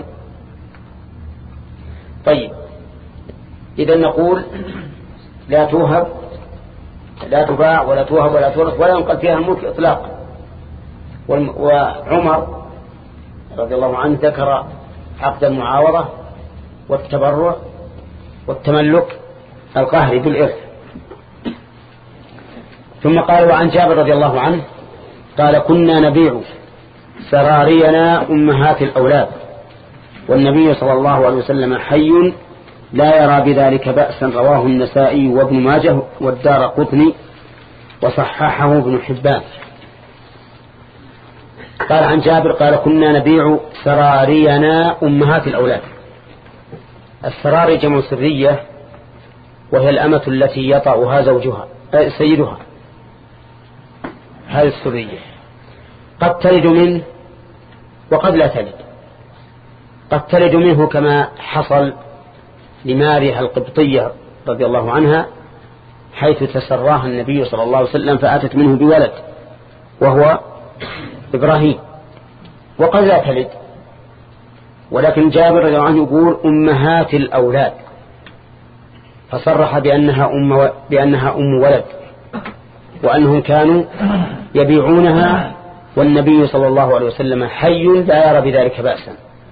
طيب إذا نقول لا توهب لا تباع ولا توهب ولا تورث ولا ينقل فيها الملك إطلاقا. وعمر رضي الله عنه ذكر عقد المعاوضة والتبرع والتملك القهري بالإرث. ثم قال وعن جابر رضي الله عنه قال كنا نبيع سرارينا أمهات الأولاد والنبي صلى الله عليه وسلم حي لا يرى بذلك بأسا. رواه النسائي وابن ماجه والدار قطني وصححه ابن حبان. قال عن جابر قال كنا نبيع سرارينا أمهات الأولاد. السراري جمع سرية وهي الأمة التي يطأها زوجها سيدها. هذه السرية قد تلد منه وقد لا تلد. قد تلد منه كما حصل لماريها القبطية رضي الله عنها حيث تسراها النبي صلى الله عليه وسلم فأتت منه بولد وهو إبراهيم. وقد لا تلد، ولكن جابر رضي الله عنه يقول أمهات الأولاد فصرح بأنها أم, بأنها أم ولد وأنهم كانوا يبيعونها والنبي صلى الله عليه وسلم حي لا يرى بذلك بأسا.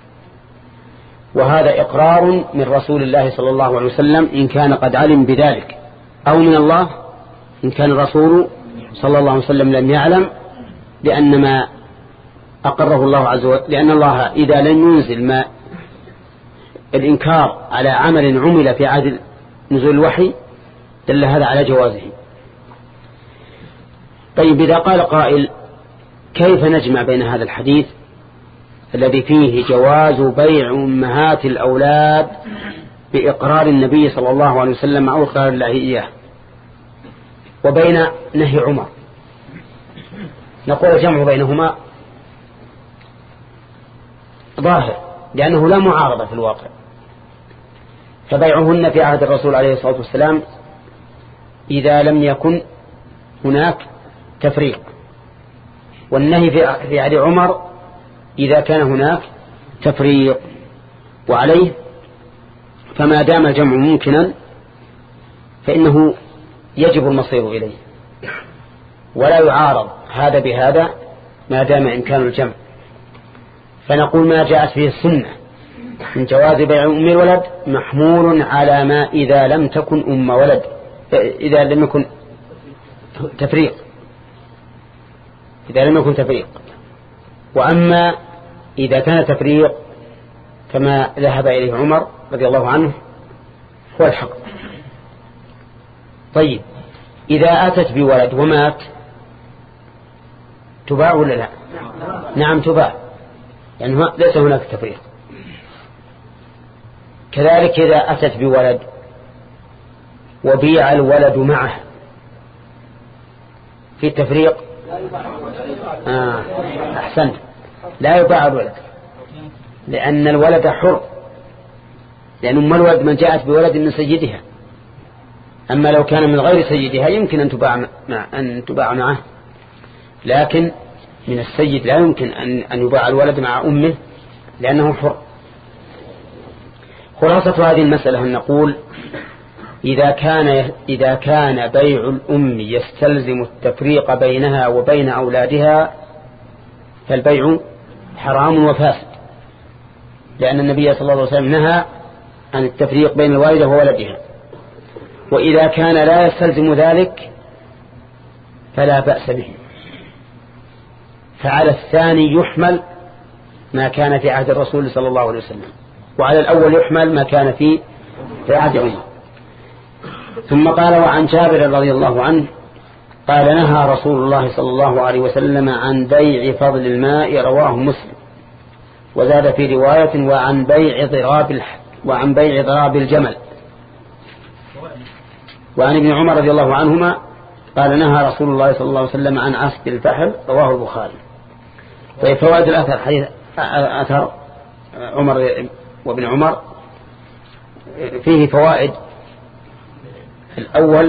وهذا إقرار من رسول الله صلى الله عليه وسلم إن كان قد علم بذلك، أو من الله إن كان الرسول صلى الله عليه وسلم لم يعلم، لأن ما أقره الله عز وجل، لأن الله إذا لم ينزل ما الإنكار على عمل عمل في عهد نزول الوحي دل هذا على جوازه. طيب إذا قال قائل كيف نجمع بين هذا الحديث الذي فيه جواز بيع أمهات الأولاد بإقرار النبي صلى الله عليه وسلم أو إقرار الله إياه وبين نهي عمر؟ نقول الجمع بينهما ظاهر لأنه لا معارضة في الواقع. فبيعهن في عهد الرسول عليه الصلاة والسلام إذا لم يكن هناك تفريق، والنهي في عهد عمر إذا كان هناك تفريق. وعليه فما دام الجمع ممكنا فإنه يجب المصير إليه ولا يعارض هذا بهذا ما دام إمكان الجمع. فنقول ما جاءت فيه السنة من جواز بيع أم الولد محمول على ما إذا لم تكن أم ولد، إذا لم يكن تفريق إذا لم يكن تفريق. وأما إذا كان تفريق كما ذهب إليه عمر رضي الله عنه هو الحق. طيب إذا أتت بولد ومات تباع ولا لا؟ نعم تباع، يعني ليس هناك تفريق. كذلك إذا أتت بولد وبيع الولد معه في التفريق آه أحسنت، لا يباع الولد لأن الولد حر، لأن أم الولد من جاءت بولد من سيدها. أما لو كان من غير سيدها يمكن أن تباع مع أن تباع معه، لكن من السيد لا يمكن أن أن يباع الولد مع أمه لأنه حر. خلاصة هذه المسألة أن نقول إذا كان إذا كان بيع الأم يستلزم التفريق بينها وبين أولادها فالبيع حرام وفاسد، لأن النبي صلى الله عليه وسلم نهى عن التفريق بين الوالدة وولدها. وإذا كان لا يستلزم ذلك فلا بأس به، فعلى الثاني يحمل ما كان في عهد الرسول صلى الله عليه وسلم، وعلى الأول يحمل ما كان في عهد عمر. ثم قال وعن جابر رضي الله عنه قال نهى رسول الله صلى الله عليه وسلم عن بيع فضل الماء، رواه مسلم. وزاد في رواية وعن بيع ضراب وعن بيع ضراب الجمل. وعن ابن عمر رضي الله عنهما قال نهى رسول الله صلى الله عليه وسلم عن عسب الفحل، رواه البخاري. طيب فوائد الأثر، حديث أثر عمر وابن عمر فيه فوائد. الأول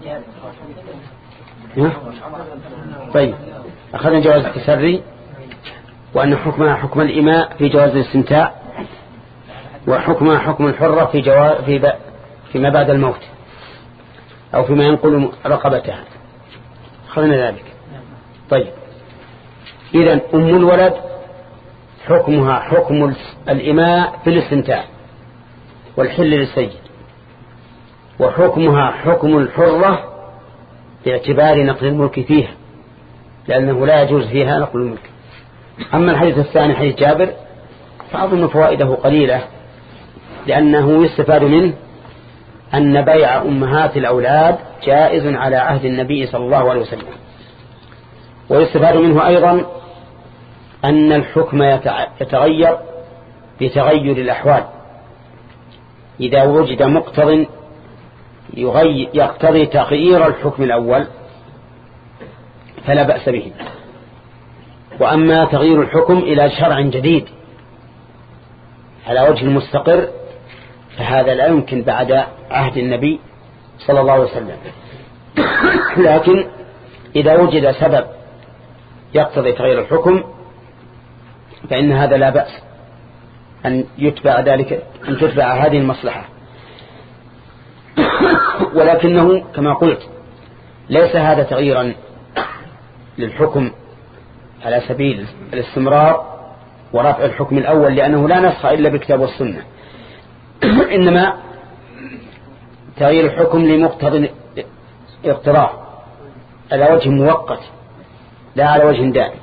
طيب أخذنا جواز التسري، وأن حكمها حكم الإماء في جواز الاستمتاع، وحكمها حكم الحرة في جواز في فيما بعد الموت أو فيما ينقل رقبتها، أخذنا ذلك. طيب إذن أم الولد حكمها حكم الإماء في الاستمتاع والحل للسيد، وحكمها حكم الحرة باعتبار نقل الملك فيها، لأنه لا يجوز فيها نقل الملك. أما الحديث الثاني حديث جابر فأظن فوائده قليلة، لأنه يستفاد منه أن بيع أمهات الأولاد جائز على عهد النبي صلى الله عليه وسلم. ويستفاد منه أيضا أن الحكم يتغير بتغير الأحوال، إذا وجد مقتض يقتضي تغيير الحكم الأول فلا بأس به. وأما تغيير الحكم إلى شرع جديد على وجه مستقر فهذا لا يمكن بعد عهد النبي صلى الله عليه وسلم. لكن إذا وجد سبب يقتضي تغيير الحكم فإن هذا لا بأس أن يتبع ذلك، أن تتبع هذه المصلحة. ولكنه كما قلت ليس هذا تغييرا للحكم على سبيل الاستمرار ورفع الحكم الأول، لأنه لا نسخ إلا بكتاب والسنة، إنما تغيير الحكم لمقتضى اقتراح على وجه مؤقت لا على وجه دائم.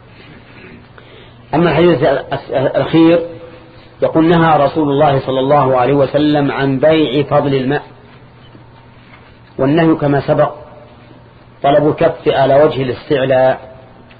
أما الحديث الأخير يقول نهى رسول الله صلى الله عليه وسلم عن بيع فضل الماء، والنهي كما سبق طلب الكف على وجه الاستعلاء.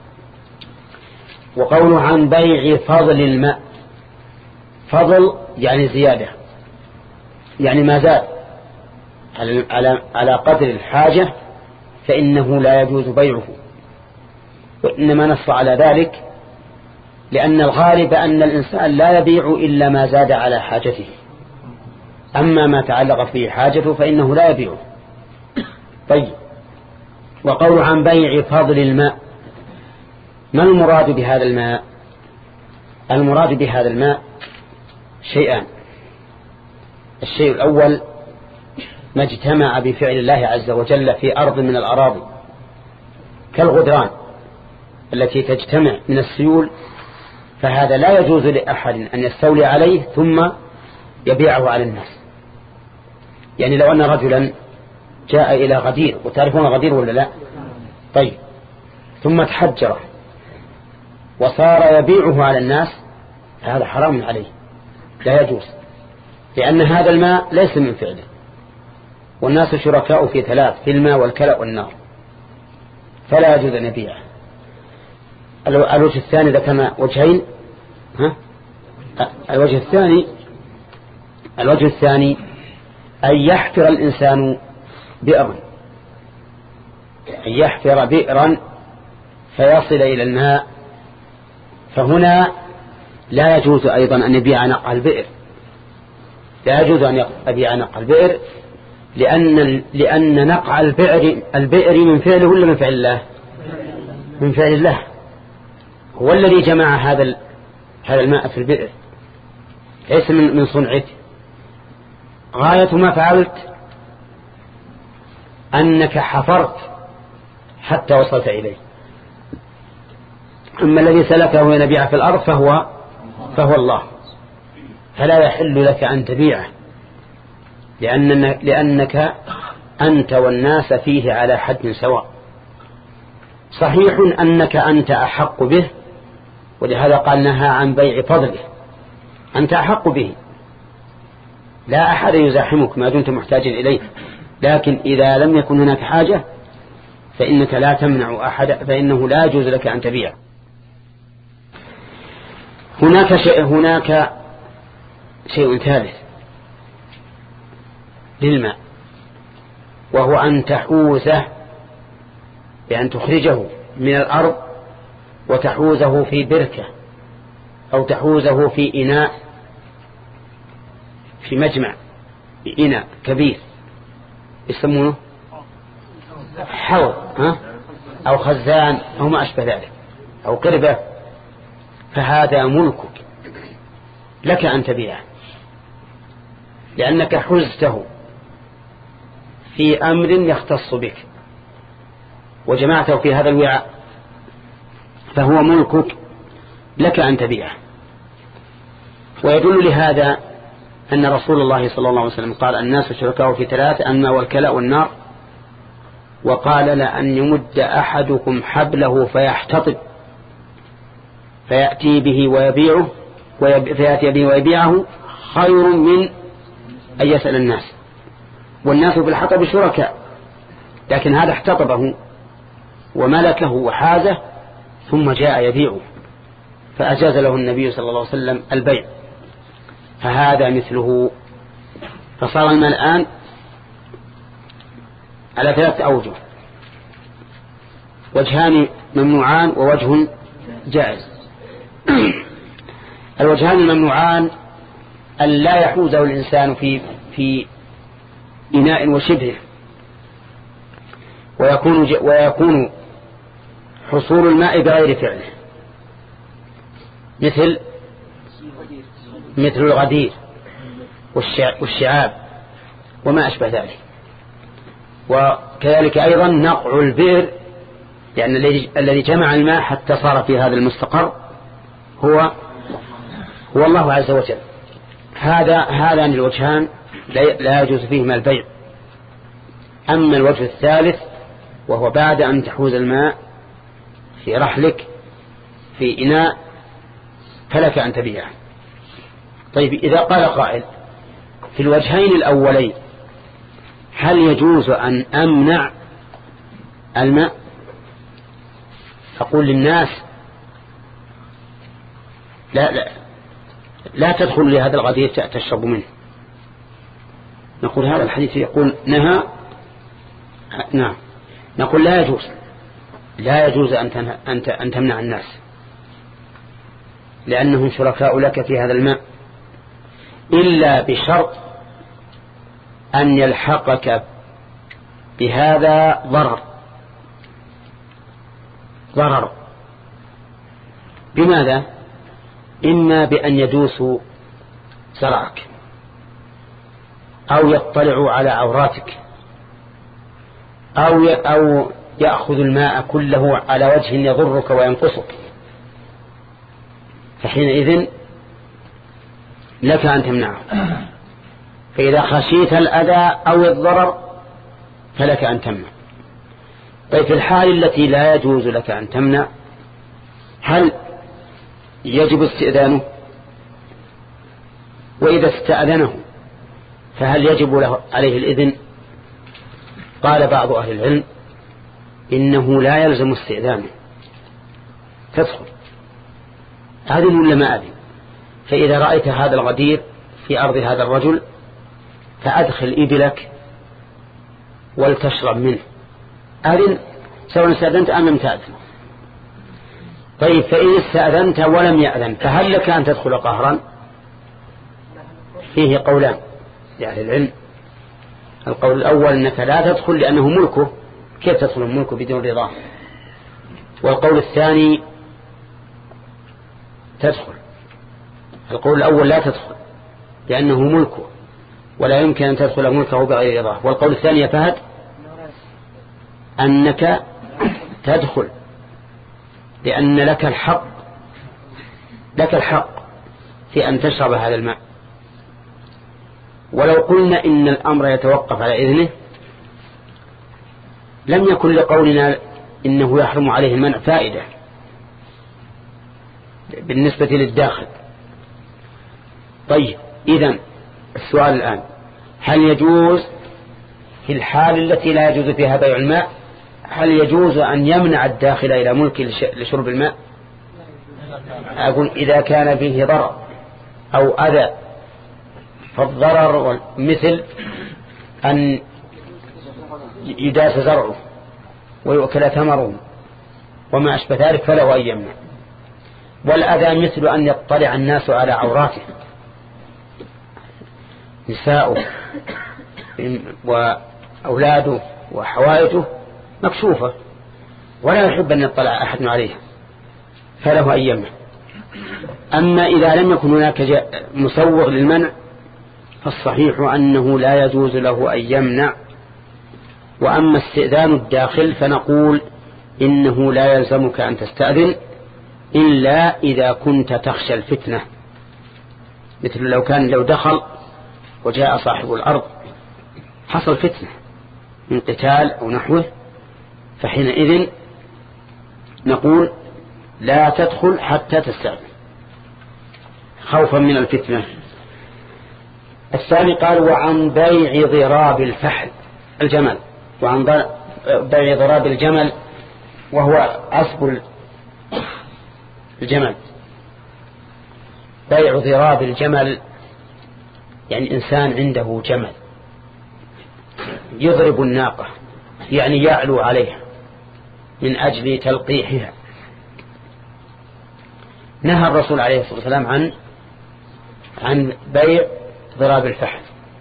وقوله عن بيع فضل الماء، فضل يعني زيادة، يعني ما زاد على على قدر الحاجة فإنه لا يجوز بيعه. وإنما نص على ذلك لأن الغالب أن الإنسان لا يبيع إلا ما زاد على حاجته، أما ما تعلق فيه حاجته فإنه لا يبيعه. طيب وقول عن بيع فضل الماء، ما المراد بهذا الماء؟ المراد بهذا الماء شيئان. الشيء الأول ما اجتمع بفعل الله عز وجل في أرض من الأراضي كالغدران التي تجتمع من السيول، فهذا لا يجوز لأحد أن يستولي عليه ثم يبيعه على الناس. يعني لو أن رجلا جاء إلى غدير، وتعرفون غدير ولا لا؟ طيب ثم تحجره وصار يبيعه على الناس فهذا حرام عليه، لا يجوز، لأن هذا الماء ليس من فعله، والناس شركاء في ثلاث: في الماء والكلى والنار، فلا يجوز أن يبيعه. الوجه الثاني ذكرنا وجهين، ها؟ الوجه الثاني الوجه الثاني أن يحفر الإنسان بئرا أن يحفر بئرا فيصل إلى الماء، فهنا لا يجوز أيضا أن يبيع نقع البئر، لا يجوز أن يبيع نقع البئر، لأن لأن نقع البئر البئر من فعله ولا من فعل الله؟ من فعل الله، هو الذي جمع هذا هذا الماء في البئر، ليس من من صنعته. غاية ما فعلت أنك حفرت حتى وصلت إليه. أما الذي سلكه ينبيع في الأرض فهو فهو الله، فلا يحل لك أن تبيعه، لأن لأنك أنت والناس فيه على حد سواء. صحيح أنك أنت أحق به، ولهذا قال نهى عن بيع فضله، أنت أحق به، لا أحد يزاحمك ما دمت محتاجا إليه، لكن إذا لم يكن هناك حاجة فإنك لا تمنع أحد، فإنه لا يجوز لك أن تبيع. هناك شيء هناك شيء ثالث للماء، وهو أن تحوزه، بأن تخرجه من الأرض وتحوزه في بركة أو تحوزه في إناء، في مجمع، إناء كبير يسمونه حوض ها؟ أو خزان أو ما أشبه ذلك، أو قربة، فهذا ملكك لك أن تبيعه، لأنك حزته في أمر يختص بك وجمعته في هذا الوعاء، فهو ملكك لك أن تبيعه. ويدل لهذا أن رسول الله صلى الله عليه وسلم قال الناس شركاء في ثلاث، الماء والكلاء والنار، وقال لأن يمد أحدكم حبله فيحتطب فيأتي به ويبيعه فيأتي به ويبيعه خير من أن يسأل الناس، والناس في الحطب شركاء، لكن هذا احتطبه وملكه وحازه ثم جاء يبيعه، فأجاز له النبي صلى الله عليه وسلم البيع، فهذا مثله. فصار الماء الآن على ثلاثة أوجه، وجهان ممنوعان ووجه جائز. الوجهان الممنوعان أن لا يحوزه الإنسان في في إناء وشبهه، ويكون ويكون حصول الماء بغير فعله، مثل مثل الغدير والشعاب وما أشبه ذلك. وكذلك أيضا نقع البئر، لأن يعني الذي جمع الماء حتى صار في هذا المستقر هو هو الله عز وجل. هذا هذان الوجهان لا يجوز فيهما البيع. أما الوجه الثالث وهو بعد أن تحوز الماء في رحلك في إناء فلك أن تبيعه. طيب إذا قال قائل في الوجهين الأولين هل يجوز أن أمنع الماء؟ أقول للناس لا لا لا تدخل لهذا الغدير تشرب منه. نقول هذا الحديث يقول نهى، نعم، نقول لا يجوز لا يجوز أن أن تمنع الناس، لأنهم شركاء لك في هذا الماء، إلا بشرط أن يلحقك بهذا ضرر. ضرر بماذا؟ إما بأن يدوسوا زرعك، أو يطلعوا على عوراتك، أو أو يأخذ الماء كله على وجه يضرك وينقصك، فحينئذ لك أن تمنعه. فإذا خشيت الأذى أو الضرر فلك أن تمنع. طيب في الحال التي لا يجوز لك أن تمنع هل يجب استئذانه؟ وإذا استأذنه فهل يجب له عليه الإذن؟ قال بعض أهل العلم إنه لا يلزم استئذانه، تدخل أذن ولا ما أذن. فإذا رأيت هذا الغدير في أرض هذا الرجل فأدخل إبلك ولتشرب منه، أذن سواء استأذنت أم لم تأذن. طيب فإن استأذنت ولم يأذن فهل لك أن تدخل قهرا؟ فيه قولان لأهل العلم. القول الأول أنك لا تدخل لأنه ملكه، كيف تدخل الملك بدون رضاه؟ والقول الثاني تدخل. القول الأول لا تدخل لأنه ملكه ولا يمكن أن تدخل ملكه بغير رضاه. والقول الثاني يا فهد أنك تدخل لأن لك الحق لك الحق في أن تشرب هذا الماء. ولو قلنا إن الأمر يتوقف على إذنه لم يكن لقولنا إنه يحرم عليه المنع فائدة بالنسبة للداخل. طيب إذن السؤال الآن، هل يجوز في الحال التي لا يجوز فيها بيع الماء هل يجوز أن يمنع الداخل إلى ملك لشرب الماء؟ أقول إذا كان فيه ضرر أو أذى، فالضرر مثل أن يداس زرعه ويؤكل ثمره وما أشبه ذلك فله أن يمنع. والأذى مثل أن يطلع الناس على عوراته، نساؤه وأولاده وحوائجه مكشوفة ولا يحب أن يطلع أحد عليها فله أن يمنع. أما إذا لم يكن هناك مسوغ للمنع فالصحيح أنه لا يجوز له أن يمنع. وأما استئذان الداخل فنقول إنه لا يلزمك أن تستأذن إلا إذا كنت تخشى الفتنة، مثل لو كان لو دخل وجاء صاحب الأرض حصل فتنة من قتال أو نحوه فحينئذ نقول لا تدخل حتى تستأذن خوفا من الفتنة. الثاني قال وعن بيع ضراب الفحل الجمل، وعن بيع ضراب الجمل وهو عصب الجمل. بيع ضراب الجمل يعني إنسان عنده جمل يضرب الناقة يعني يعلو عليها من أجل تلقيحها. نهى الرسول عليه الصلاة والسلام عن عن بيع ضراب الفحل.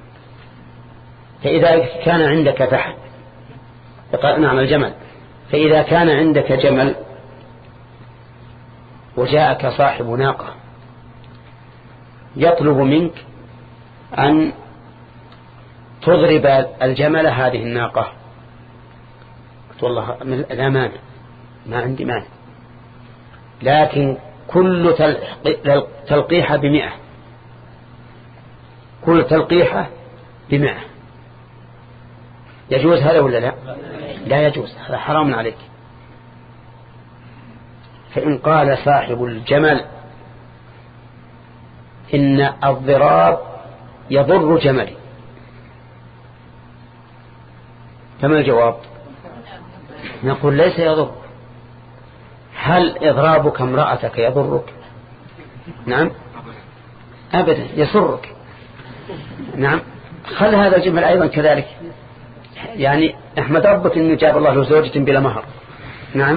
فإذا كان عندك فحل نعم الجمل، فإذا كان عندك جمل وجاءك صاحب ناقة يطلب منك أن تضرب الجمل هذه الناقة، والله لا مانع، ما عندي مانع، لكن كل تلقيحة بمئة، كل تلقيحة بمئة. يجوز هذا ولا لا؟ لا يجوز، هذا حرام عليك. فإن قال صاحب الجمل إن الضراب يضر جملي فما الجواب؟ نقول ليس يضر. هل إضرابك امرأتك يضرك؟ نعم أبدا، يسرك. نعم خل هذا الجمل أيضا كذلك، يعني احمد ربك إنه جاب الله له زوجة بلا مهر. نعم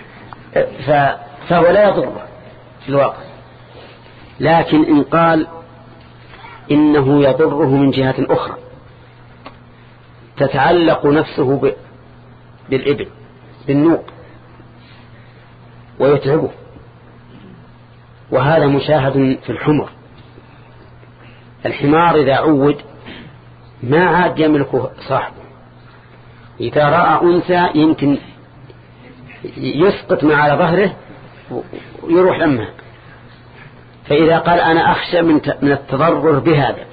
فهو لا يضره في الواقع. لكن إن قال إنه يضره من جهة أخرى تتعلق نفسه بالإبل بالنوق ويتعبه، وهذا مشاهد في الحمر. الحمار إذا عود ما عاد يملكه صاحبه، إذا رأى أنثى يمكن يسقط ما على ظهره ويروح لمها. فإذا قال أنا أخشى من التضرر بهذا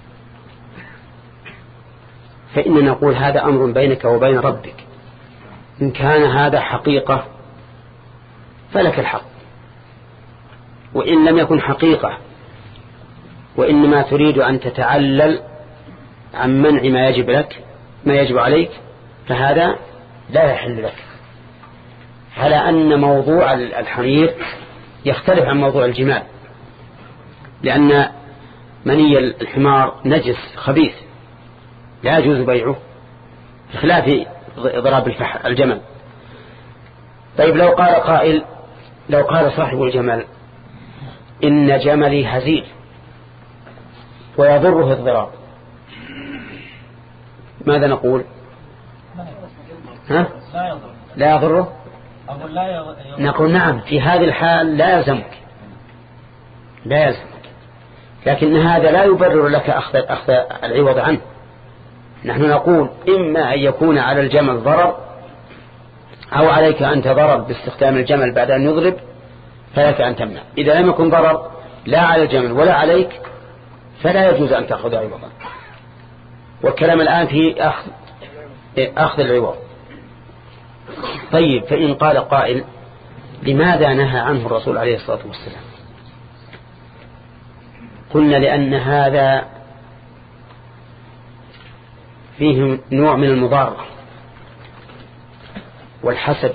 فإننا نقول هذا أمر بينك وبين ربك، إن كان هذا حقيقة فلك الحق، وإن لم يكن حقيقة وإنما تريد أن تتعلل عن منع ما يجب لك ما يجب عليك فهذا لا يحل لك. على أن موضوع الحرير يختلف عن موضوع الجمال، لأن مني الحمار نجس خبيث لا يجوز بيعه بخلاف ضراب الفحل الجمل. طيب لو قال قائل، لو قال صاحب الجمل إن جملي هزيل ويضره الضراب، ماذا نقول؟ ها؟ لا يضره؟ نقول نعم، في هذه الحال لا يلزمك، لا يلزمك، لكن هذا لا يبرر لك أخذ, أخذ العوض عنه. نحن نقول إما أن يكون على الجمل ضرر أو عليك أنت ضرر باستخدام الجمل بعد أن يضرب فلك أن تمنع. إذا لم يكن ضرر لا على الجمل ولا عليك فلا يجوز أن تأخذ عوضا. والكلام الآن في أخذ, أخذ العوض. طيب فإن قال قائل لماذا نهى عنه الرسول عليه الصلاة والسلام؟ قلنا لأن هذا فيه نوع من المضارة والحسد،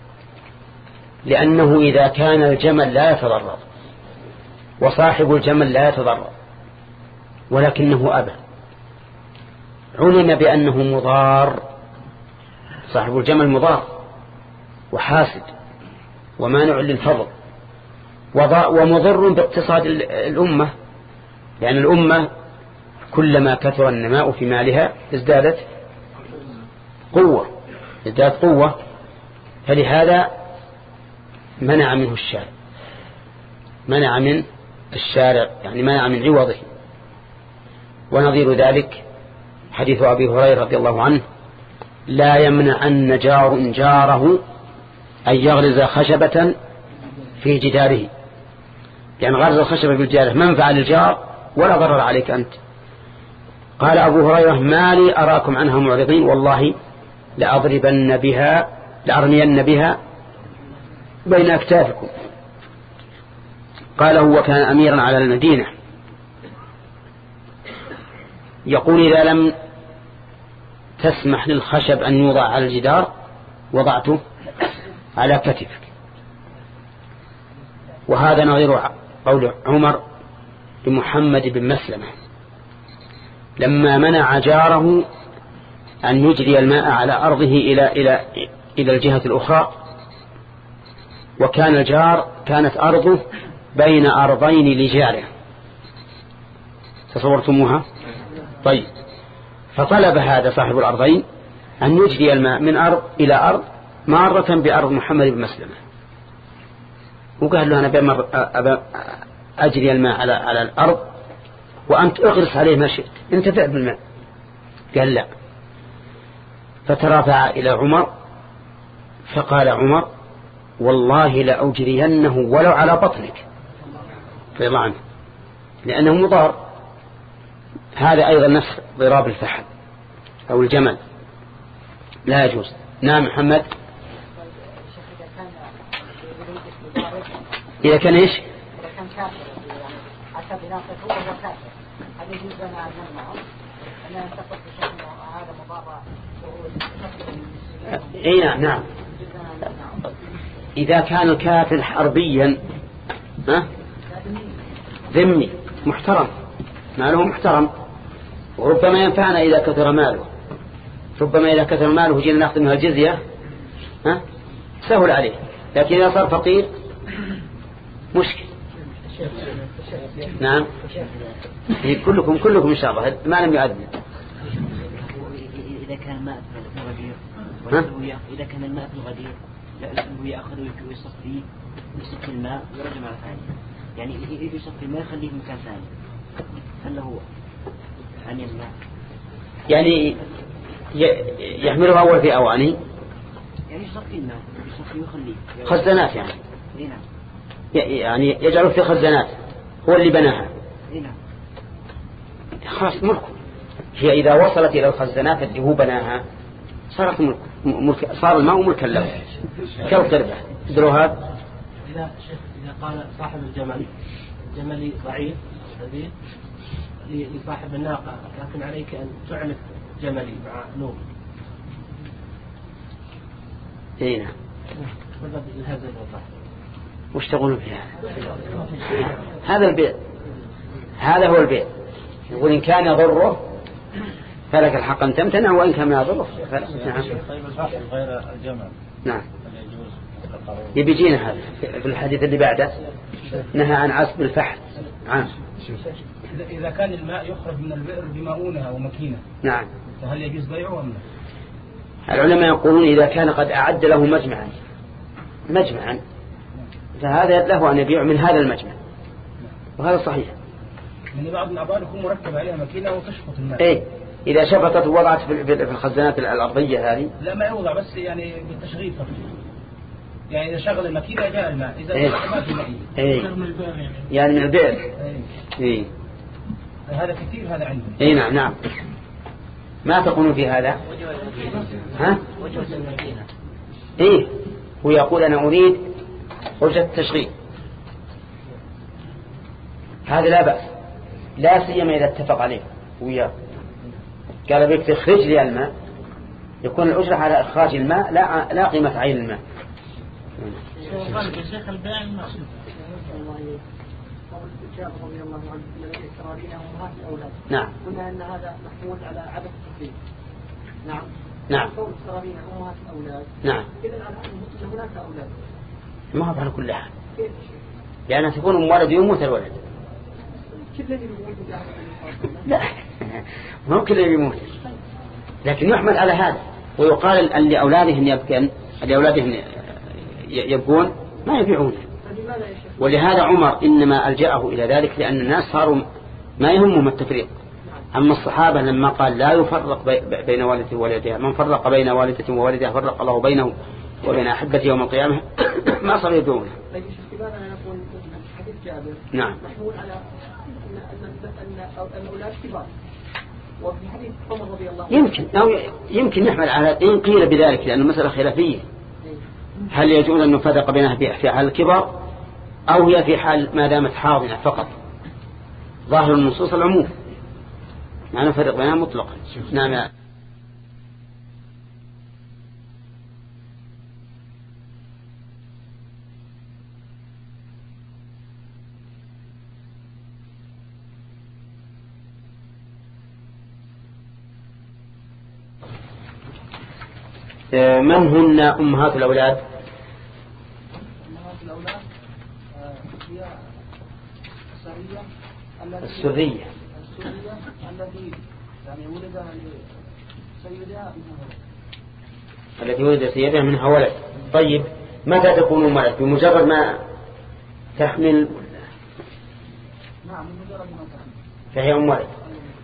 لأنه إذا كان الجمل لا يتضرر وصاحب الجمل لا يتضرر ولكنه أبى، علم بأنه مضار، صاحب الجمل مضار وحاسد ومانع للفضل ومضر باقتصاد الأمة، لأن الأمة كلما كثر النماء في مالها ازدادت قوة ازدادت قوة فلهذا منع منه الشارع، منع من الشارع يعني منع من عوضه. ونظير ذلك حديث أبي هريرة رضي الله عنه: لا يمنع أن جار جاره أن يغرز خشبة في جداره، يعني غرز الخشبة في جداره منفعة للجار ولا ضرر عليك أنت. قال أبو هريرة: ما لي أراكم عنها معرضين، والله لأضربن بها لأرمين بها بين أكتافكم. قال هو كان أميرا على المدينة يقول: إذا لم تسمح للخشب أن يوضع على الجدار وضعته على كتفك. وهذا نظير قول عمر لمحمد بن مسلمة لما منع جاره أن يجري الماء على أرضه إلى, إلى, إلى الجهة الأخرى، وكان الجار كانت أرضه بين أرضين لجاره، تصورتموها؟ طيب فطلب هذا صاحب الأرضين أن يجري الماء من أرض إلى أرض مارة بأرض محمد بن مسلمة، وقال له: أنا أبا أجري الماء على على الأرض وأنت اغرس عليه ما شئت، انتفع بالماء. قال: لا. فترافع إلى عمر فقال عمر: والله لأجرينه ولو على بطنك، رضي الله عنه، لأنه مضار. هذا أيضا نفس ضراب الفحل أو الجمل لا يجوز. نعم محمد. إذا كان إيش؟ إذا كان كافر حتى بناقته وهو كافر هل يجوز لنا أن نمنعه؟ أن ننتقد بشأنه هذا مضارة وهو إيه نعم نعم. إذا كان الكافر حربيا ها ذمي محترم، ماله محترم، وربما ينفعنا إذا كثر ماله، ربما إذا كثر ماله جينا ناخذ منها الجزية ها سهل عليه، لكن إذا صار فقير مشكل. نعم كلكم كلكم إن شاء الله ما لم يؤذن. إذا كان الماء في الغدير إذا كان الماء في الغدير هو يأخذ ويصفيه يصف الماء ويرجع مرة ثانية، يعني يصفي الماء يخليه في مكان ثاني، هل له عن الماء يعني يحمله أول في أواني، يعني يصفي الماء يصفيه ويخليه خزانات، يعني يعني يجعله في خزانات، هو اللي بناها خلاص ملكه. هي إذا وصلت إلى الخزانات اللي هو بناها صارت ملك، ملك صار الماء ملكا له كالقربة. تدروا هذا؟ إذا إذا قال صاحب الجمل جملي ضعيف هذه لصاحب الناقة، لكن عليك أن تعلف جملي مع نوم. إيه نعم. ماذا بالهزل والله؟ وش تقولون فيها؟ هذا البيع هذا هو البيع. يقول إن كان يضره فلك الحق أن تمتنع، وإن كان يضره فلك. نعم. غير الجمع. نعم. يبيجينا هذا في الحديث اللي بعده، نهى عن عصب الفحل. نعم. إذا كان الماء يخرج من البئر بمؤونها ومكينة، نعم، فهل يجوز بيعه أم لا؟ العلماء يقولون إذا كان قد أعد له مجمعا مجمعا فهذا له أن يبيع من هذا المجمع، وهذا صحيح. من بعض الأبار يكون مركب عليها مكينة وتشفط الماء. إيه، إذا شفطت ووضعت في الخزانات الأرضية هذه. لا ما يوضع، بس يعني بالتشغيل فقط. يعني إذا شغل المكينة جاء الماء، إذا إيه. ما في ماء. إيه. يعني من البئر. إيه. إيه. هذا كثير هذا عندنا. إيه نعم نعم. ما تقولون في هذا؟ ها؟ إيه، هو يقول أنا أريد حجة تشغيل، هذا لا بأس، لا سيما إذا اتفق عليه وياه، قال بك تخرج لي الماء، يكون الأجرة على إخراج الماء لا لا قيمة عين الماء. شيخ البيع المقصود رضي الله عنه من الإسرارين أمهات الأولاد. نعم. قلنا أن هذا محمول على عدم التفريق. نعم. نعم. قول الإسرارين أمهات الأولاد. نعم. إذا على أن هناك أولاد. ما هو على كل حال. لأن تكون أم ولد يموت الولد. كيف الذي يموت؟ لا، ممكن يموت، لكن يحمل على هذا ويقال أن لأولادهم يبكون لأولادهم يبكون ما يبيعون. ولهذا عمر إنما ألجأه إلى ذلك لأن الناس صاروا ما يهمهم التفريق. أما الصحابة لما قال لا يفرق بين والدته وولدها، من فرق بين والدته وولدها فرق الله بينه وبين أحبته يوم القيامة، ما صار يبيعون. لكن لماذا نقول حديث جابر نعم محمول على أن الأولاد كبار، وفي حديث عمر رضي الله عنه يمكن أو يمكن يحمل على إن قيل بذلك، لأنه مسألة خلافية، هل يجوز أن نفرق بينها في حال الكبر أو هي في حال ما دامت حاضنة فقط. ظاهر النصوص العموم، ما نفرق بينها مطلقا. نعم. من هن أمهات الأولاد؟ أمهات الأولاد هي السرية السرية السرية التي يعني ولدها لسيدها التي ولد سيدها منها ولد. طيب متى تكون ولد؟ بمجرد ما تحمل؟ نعم بمجرد ما تحمل فهي أم ولد.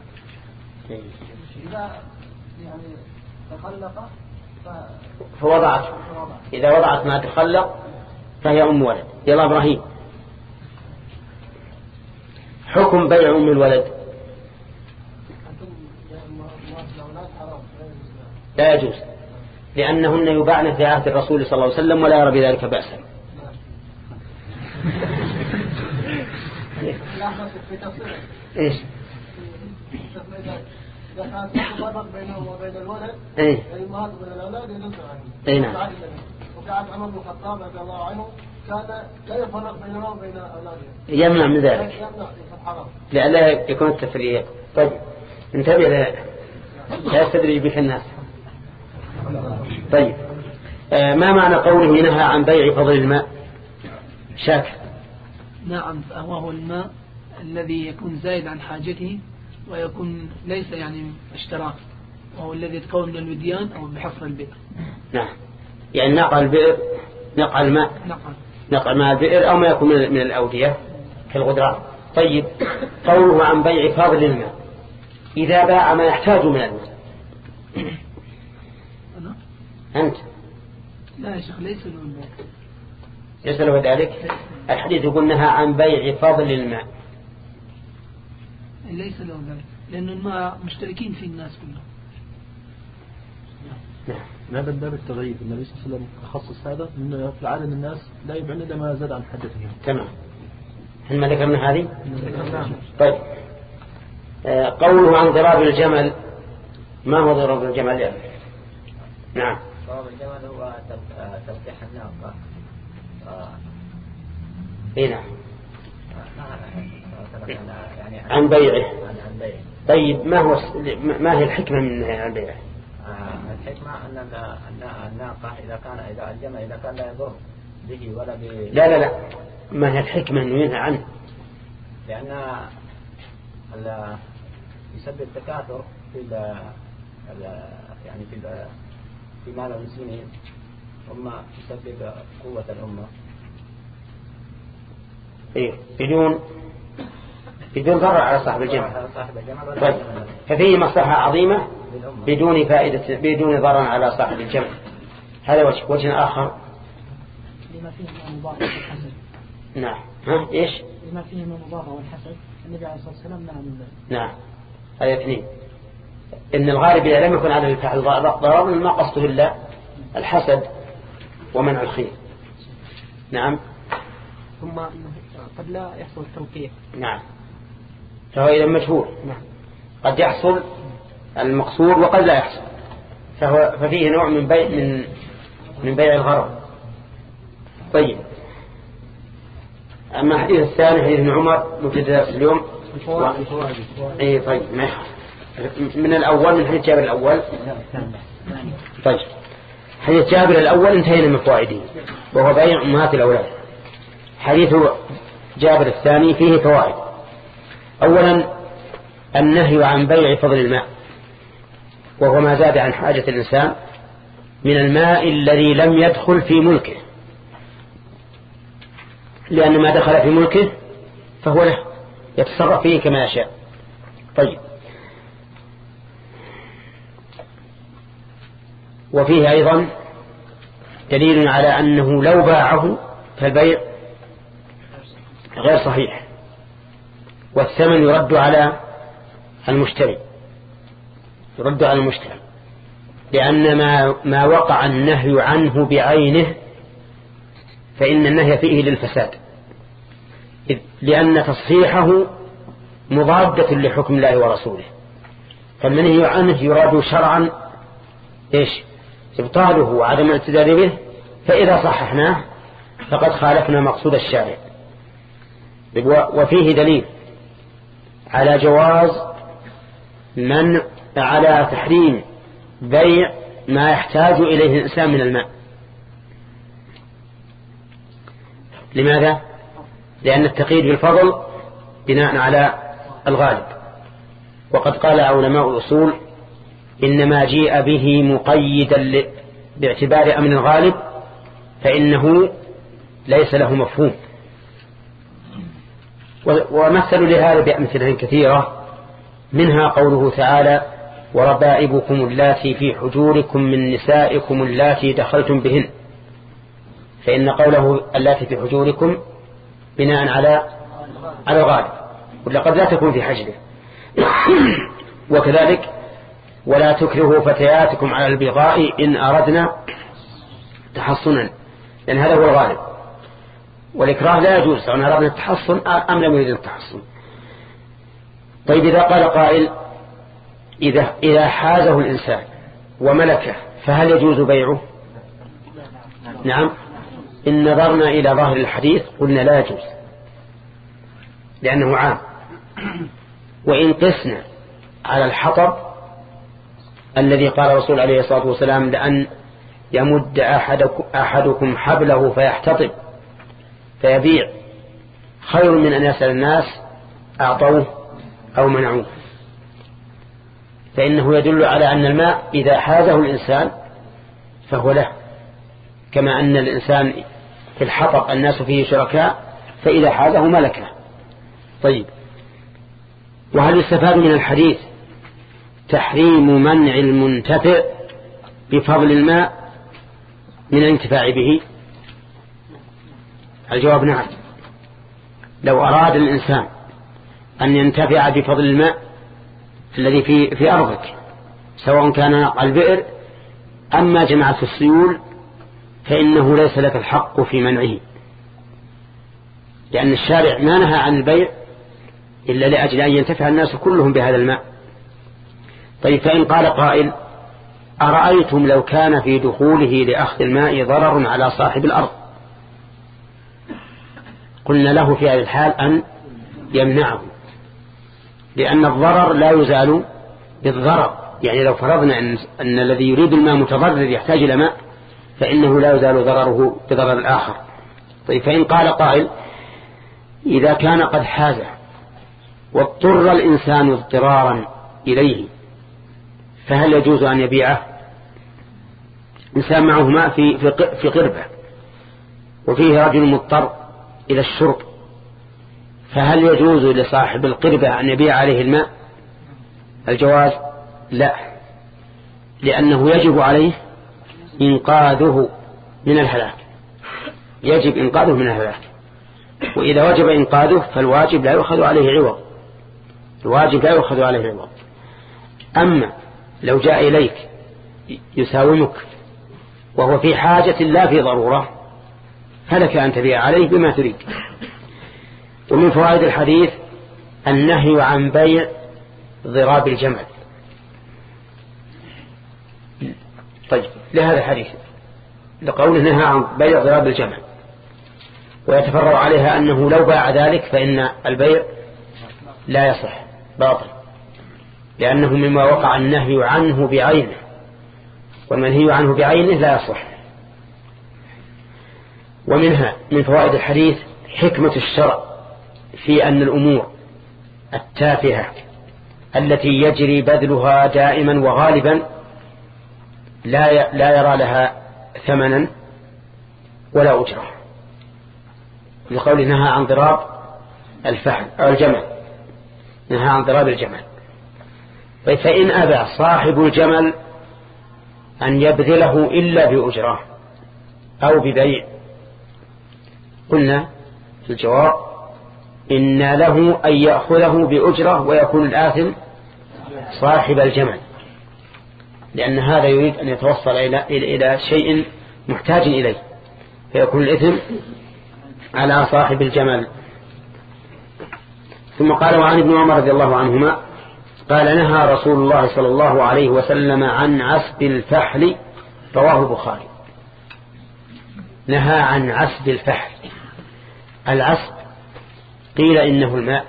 إذا يعني تخلق فوضعت، إذا وضعت ما تخلق فهي أم ولد. يلا إبراهيم، حكم بيع أم الولد؟ لا يجوز، لأنهن يباعن في عهد الرسول صلى الله عليه وسلم ولا يرى بذلك بأسا. إيش؟ إذا كانت تفرق بينهم وبين الولد، إيه؟ الأمهات وبين الأولاد يجوز عنه. إيه نعم. وفي عهد عمر بن الخطاب رضي الله عنه كان لا يفرق بينهم وبين أولاده. يمنع من ذلك. يمنع حرام. لئلا يكون التفريق. طيب انتبه لا لا يستدرج بك الناس. طيب آه ما معنى قوله نهى عن بيع فضل الماء؟ شاكر. نعم، وهو الماء الذي يكون زائد عن حاجته ويكون ليس يعني اشتراك، وهو الذي يتكون من الوديان أو بحفر البئر. نعم، يعني نقع البئر، نقع الماء، نقع نقع ماء البئر أو ما يكون من الأودية كالغدران. طيب قوله عن بيع فاضل الماء، إذا باع ما يحتاج من الماء. أنت لا يا شيخ، ليس له الماء، ليس له ذلك. الحديث يقول نهى عن بيع فاضل الماء، ليس له ذلك، لأن الماء مشتركين في الناس كلهم. نعم. ما من باب التغيير، النبي صلى الله عليه وسلم خصص هذا إنه في العادة الناس لا يبيعون إلا ما زاد عن حدثهم. تمام. هل ما ذكرنا هذه؟ طيب آه قوله عن ضراب الجمل، ما هو ضراب الجمل يعني؟ نعم. ضراب الجمل هو تلقيح الناقة. اي نعم. يعني عن بيعه. عن بيعه. طيب ما هو ما هي الحكمة من عن بيعه؟ الحكمة أن الناقة إذا كان إذا الجمل إذا كان لا يضر به ولا ب لا لا لا ما هي الحكمة أنه ينهى عنه؟ لأن يسبب التكاثر في ال يعني في ال في مال المسلمين، ثم يسبب قوة الأمة. إيه بدون بدون ضرر على صاحب الجمل. طيب ففيه مصلحة عظيمة بدون فائدة بدون ضرر على صاحب الجمل. هذا وجه. وجه آخر لما فيه من المضارة والحسد. نعم. ها إيش؟ لما فيه من المضارة والحسد النبي عليه الصلاة والسلام نهى من ذلك. نعم. هذا اثنين. إن الغالب إذا لم يكن على الفعل ضرر ما قصده إلا الحسد ومنع الخير. نعم. ثم قد لا يحصل التوقيع. نعم. فهو إذا مجهول. نعم. قد يحصل المقصود وقد لا يحصل، فهو ففيه نوع من بيع من من بيع الغرض. طيب أما الحديث الثاني حديث ابن عمر مبتدأ درس اليوم. اي طيب ما من الأول من حديث جابر الأول. طيب حديث جابر الأول انتهينا من فوائده وهو بيع أمهات الأولاد. حديث جابر الثاني فيه فوائد. أولا النهي عن بيع فضل الماء، وهو ما زاد عن حاجة الإنسان من الماء الذي لم يدخل في ملكه، لأن ما دخل في ملكه فهو له يتصرف فيه كما يشاء. طيب وفيه أيضا دليل على أنه لو باعه فالبيع غير صحيح والثمن يرد على المشتري يرد على المشتري لأن ما, ما وقع النهي عنه بعينه فإن النهي فيه للفساد، لأن تصحيحه مضادة لحكم الله ورسوله، فالمنهي عنه يراد شرعا إيش إبطاله وعدم الاعتداد به، فإذا صححناه فقد خالفنا مقصود الشارع. وفيه دليل على جواز من على تحريم بيع ما يحتاج إليه الإنسان من الماء. لماذا؟ لأن التقييد بالفضل بناء على الغالب، وقد قال علماء الأصول إنما جيء به مقيدا باعتبار أمن الغالب فإنه ليس له مفهوم. ومثلوا لهذا بأمثلة كثيرة، منها قوله تعالى وربائبكم اللاتي في حجوركم من نسائكم اللاتي دخلتم بهن، فإن قوله اللاتي في حجوركم بناء على على الغالب، ولقد لا تكون في حجره. وكذلك ولا تكرهوا فتياتكم على البغاء إن أردنا تحصنا، لأن هذا هو الغالب، والإكراه لا يجوز سواء أردنا التحصن أم لم يريد التحصن. طيب إذا قال قائل إذا, إذا حازه الإنسان وملكه فهل يجوز بيعه؟ نعم، إن نظرنا إلى ظاهر الحديث قلنا لا يجوز لأنه عام. وإن قسنا على الحطب الذي قال الرسول عليه الصلاة والسلام لأن يمد أحدكم, أحدكم حبله فيحتطب فيبيع خير من أن يسأل الناس أعطوه أو منعوه، فإنه يدل على أن الماء إذا حازه الإنسان فهو له، كما أن الإنسان في الحطب الناس فيه شركاء فإذا حازه ملكه. طيب وهل يستفاد من الحديث تحريم منع المنتفع بفضل الماء من الانتفاع به؟ الجواب نعم. لو أراد الإنسان أن ينتفع بفضل الماء الذي في في أرضك سواء كان البئر أما جماعة السيول فإنه ليس لك الحق في منعه، لأن الشارع ما نهى عن البيع إلا لأجل أن ينتفع الناس كلهم بهذا الماء. طيب فإن قال قائل أرأيتم لو كان في دخوله لأخذ الماء ضرر على صاحب الأرض، قلنا له في هذه الحال أن يمنعه، لأن الضرر لا يزال بالضرر. يعني لو فرضنا أن, أن الذي يريد الماء متضرر يحتاج إلى ماء، فإنه لا يزال ضرره بضرر الآخر. طيب، فإن قال قائل إذا كان قد حاز واضطر الإنسان اضطرارا إليه فهل يجوز أن يبيعه؟ إنسان معه ماء في, في قربة وفيه رجل مضطر إلى الشرب، فهل يجوز لصاحب القربة أن يبيع عليه الماء؟ الجواز لا، لأنه يجب عليه إنقاذه من الهلاك، يجب إنقاذه من الهلاك. وإذا وجب إنقاذه فالواجب لا يؤخذ عليه عوض، الواجب لا يؤخذ عليه عوض. أما لو جاء إليك يساومك وهو في حاجة لا في ضرورة فلك أن تبيع عليه بما تريد. ومن فوائد الحديث النهي عن بيع ضراب الجمل. طيب، لهذا الحديث لقوله نهى عن بيع ضراب الجمل، ويتفرع عليها أنه لو باع ذلك فإن البيع لا يصح، باطل، لأنه مما وقع النهي عنه بعينه، والمنهي عنه بعينه لا يصح. ومنها من فوائد الحديث حكمة الشرع في أن الأمور التافهة التي يجري بذلها دائما وغالبا لا لا يرى لها ثمنا ولا أجرة، لقوله نهى عن ضراب الفحل أو الجمل، نهى عن ضراب الجمل. فإن أبى صاحب الجمل أن يبذله إلا بأجرة أو ببيع قلنا في الجواب إن له أن يأخذه بأجرة ويكون الآثم صاحب الجمل، لأن هذا يريد أن يتوصل إلى, إلى شيء محتاج إليه، فيكون الإثم على صاحب الجمل. ثم قال وعن ابن عمر رضي الله عنهما قال نهى رسول الله صلى الله عليه وسلم عن عسب الفحل، رواه البخاري. نهى عن عسب الفحل. العسب قيل إنه الماء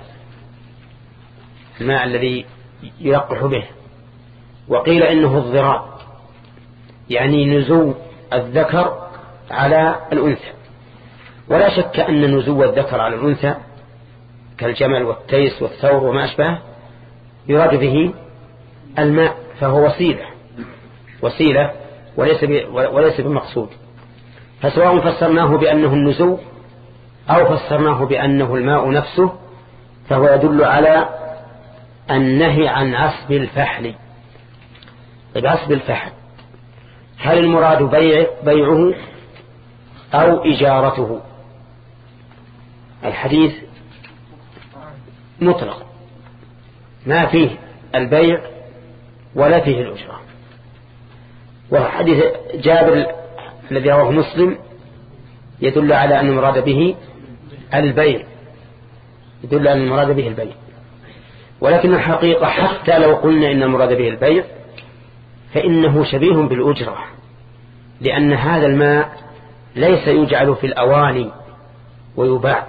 الماء الذي يلقح به، وقيل إنه الضراب، يعني نزو الذكر على الأنثى. ولا شك أن نزو الذكر على الأنثى كالجمل والتيس والثور وما أشبه يراد به الماء، فهو وسيلة وسيلة وليس وليس بمقصود. فسواء فسرناه بأنه النزو أو فسرناه بأنه الماء نفسه فهو يدل على النهي عن عسب الفحل. طيب، عسب الفحل هل المراد بيع بيعه أو إجارته؟ الحديث مطلق، ما فيه البيع ولا فيه الأجرة. وحديث جابر الذي رواه مسلم يدل على أن المراد به البيع، يدل على أن المراد به البيع. ولكن الحقيقة حتى لو قلنا إن المراد به البيع فإنه شبيه بالأجرة، لأن هذا الماء ليس يجعل في الأواني ويباع،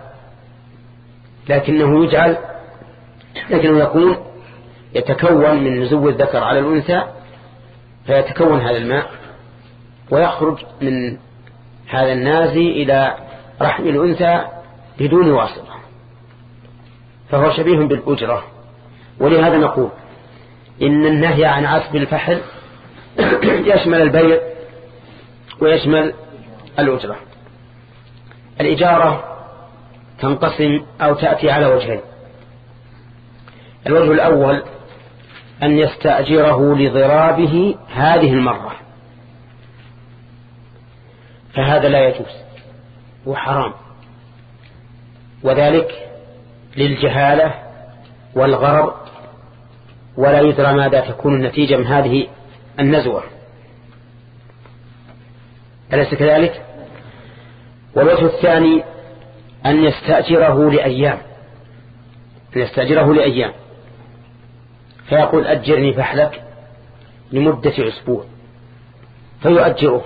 لكنه يجعل لكنه يكون يتكون من نزو الذكر على الأنثى، فيتكون هذا الماء ويخرج من هذا النازي إلى رحم الأنثى بدون واسطة، فهو شبيه بالأجرة. ولهذا نقول إن النهي عن عسب الفحل يشمل البيع ويشمل الأجرة. الإجارة تنقسم أو تأتي على وجهين. الوجه الأول أن يستأجره لضرابه هذه المرة، فهذا لا يجوز وحرام، وذلك للجهالة والغرر، ولا يدرى ماذا تكون النتيجة من هذه النزوة، أليس كذلك؟ والوجه الثاني أن يستأجره لأيام أن يستأجره لأيام فيقول أجرني فحلك لمدة أسبوع، فيؤجره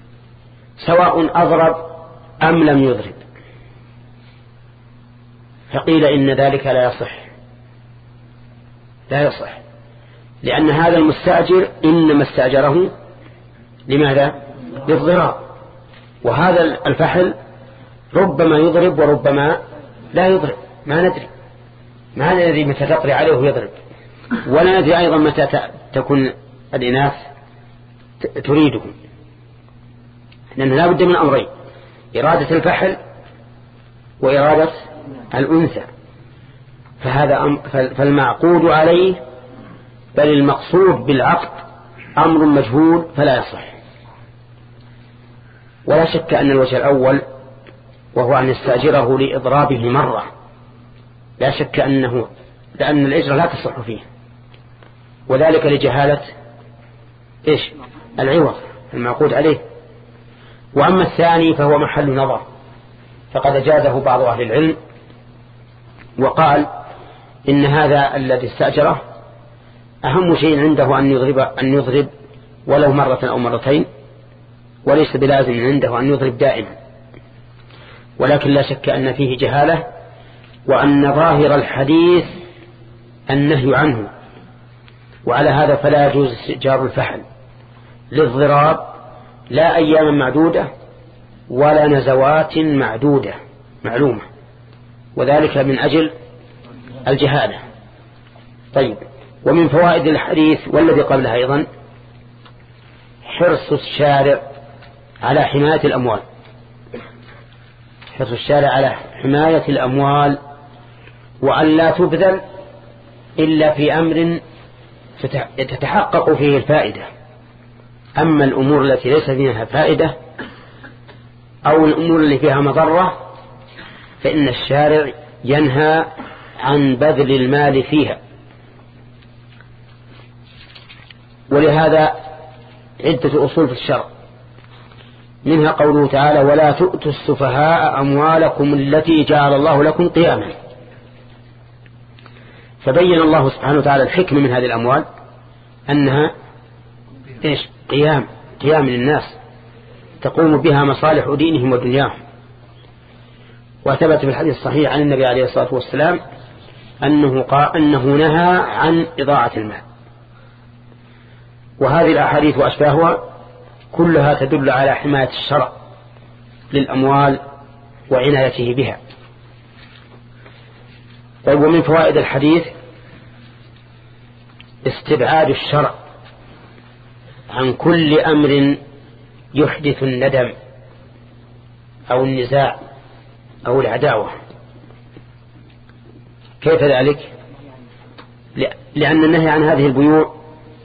سواء أضرب أم لم يضرب، فقيل إن ذلك لا يصح لا يصح لأن هذا المستأجر إنما استأجره لماذا؟ للضرار، وهذا الفحل ربما يضرب وربما لا يضرب، ما ندري ما ندري متى تطري عليه ويضرب، ولا ندري أيضا متى تكون الإناث تريده، لأن لا بد من أمرين: إرادة الفحل وإرادة الأنثى. فهذا أم فالمعقود عليه بل المقصود بالعقد أمر مجهول فلا يصح. ولا شك أن الوجه الأول وهو أن يستأجره لإضرابه مرة لا شك أنه لأن الإجرة لا تصح فيه، وذلك لجهالة إيش العوض المعقود عليه. وأما الثاني فهو محل نظر، فقد جازه بعض أهل العلم وقال إن هذا الذي استأجره أهم شيء عنده أن يضرب, أن يضرب ولو مرة أو مرتين، وليس بلازم عنده أن يضرب دائما، ولكن لا شك أن فيه جهالة، وأن ظاهر الحديث النهي عنه، وعلى هذا فلا يجوز استئجار الفحل للضراب لا أياما معدودة ولا نزوات معدودة معلومة، وذلك من أجل الجهالة. طيب، ومن فوائد الحديث والذي قبلها أيضا حرص الشارع على حماية الأموال، حرص الشارع على حماية الأموال، وأن لا تبذل إلا في أمر تتحقق فيه الفائدة. أما الأمور التي ليس فيها فائدة أو الأمور اللي فيها مضرة فإن الشارع ينهى عن بذل المال فيها. ولهذا عدة أصول في الشرع، منها قوله تعالى: ولا تؤتوا السفهاء أموالكم التي جعل الله لكم قياما. فبين الله سبحانه وتعالى الحكمة من هذه الأموال أنها إيش؟ قيام قيام للناس تقوم بها مصالح دينهم ودنياهم. وثبت في الحديث الصحيح عن النبي عليه الصلاة والسلام أنه قال أنه نهى عن إضاعة المال. وهذه الأحاديث وأشباهها كلها تدل على حماية الشرع للأموال وعنايته بها. طيب، ومن فوائد الحديث استبعاد الشرع عن كل أمر يحدث الندم أو النزاع أو العداوة. كيف ذلك؟ لأن النهي عن هذه البيوع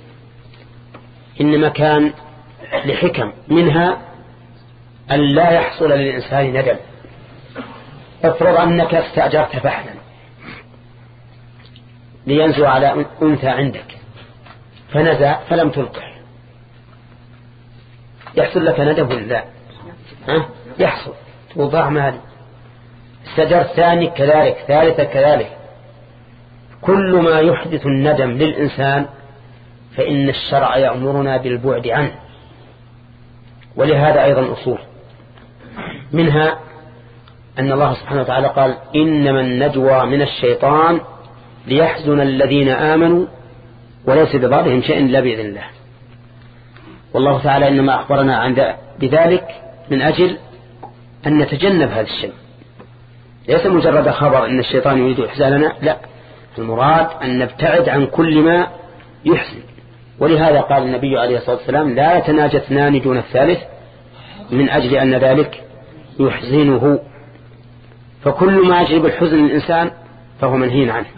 إنما كان لحكم، منها أن لا يحصل للإنسان ندم. افرض أنك استأجرت فحلا لينزو على أنثى عندك فنزع فلم تلقح، يحصل لك ندم ولا لا؟ ها؟ يحصل، توضع مالي. استأجرت ثاني كذلك، ثالثة كذلك. كل ما يحدث الندم للإنسان فإن الشرع يأمرنا بالبعد عنه. ولهذا أيضا أصول، منها أن الله سبحانه وتعالى قال: إنما النجوى من الشيطان ليحزن الذين آمنوا وليس بضارهم شيء إلا بإذن الله. والله تعالى إنما أخبرنا عن بذلك من أجل أن نتجنب هذا الشيء، ليس مجرد خبر إن الشيطان يريد إحزاننا، لا، المراد أن نبتعد عن كل ما يحزن. ولهذا قال النبي عليه الصلاة والسلام: لا يتناجى اثنان دون الثالث، من أجل أن ذلك يحزنه. فكل ما يجلب الحزن للإنسان فهو منهي عنه.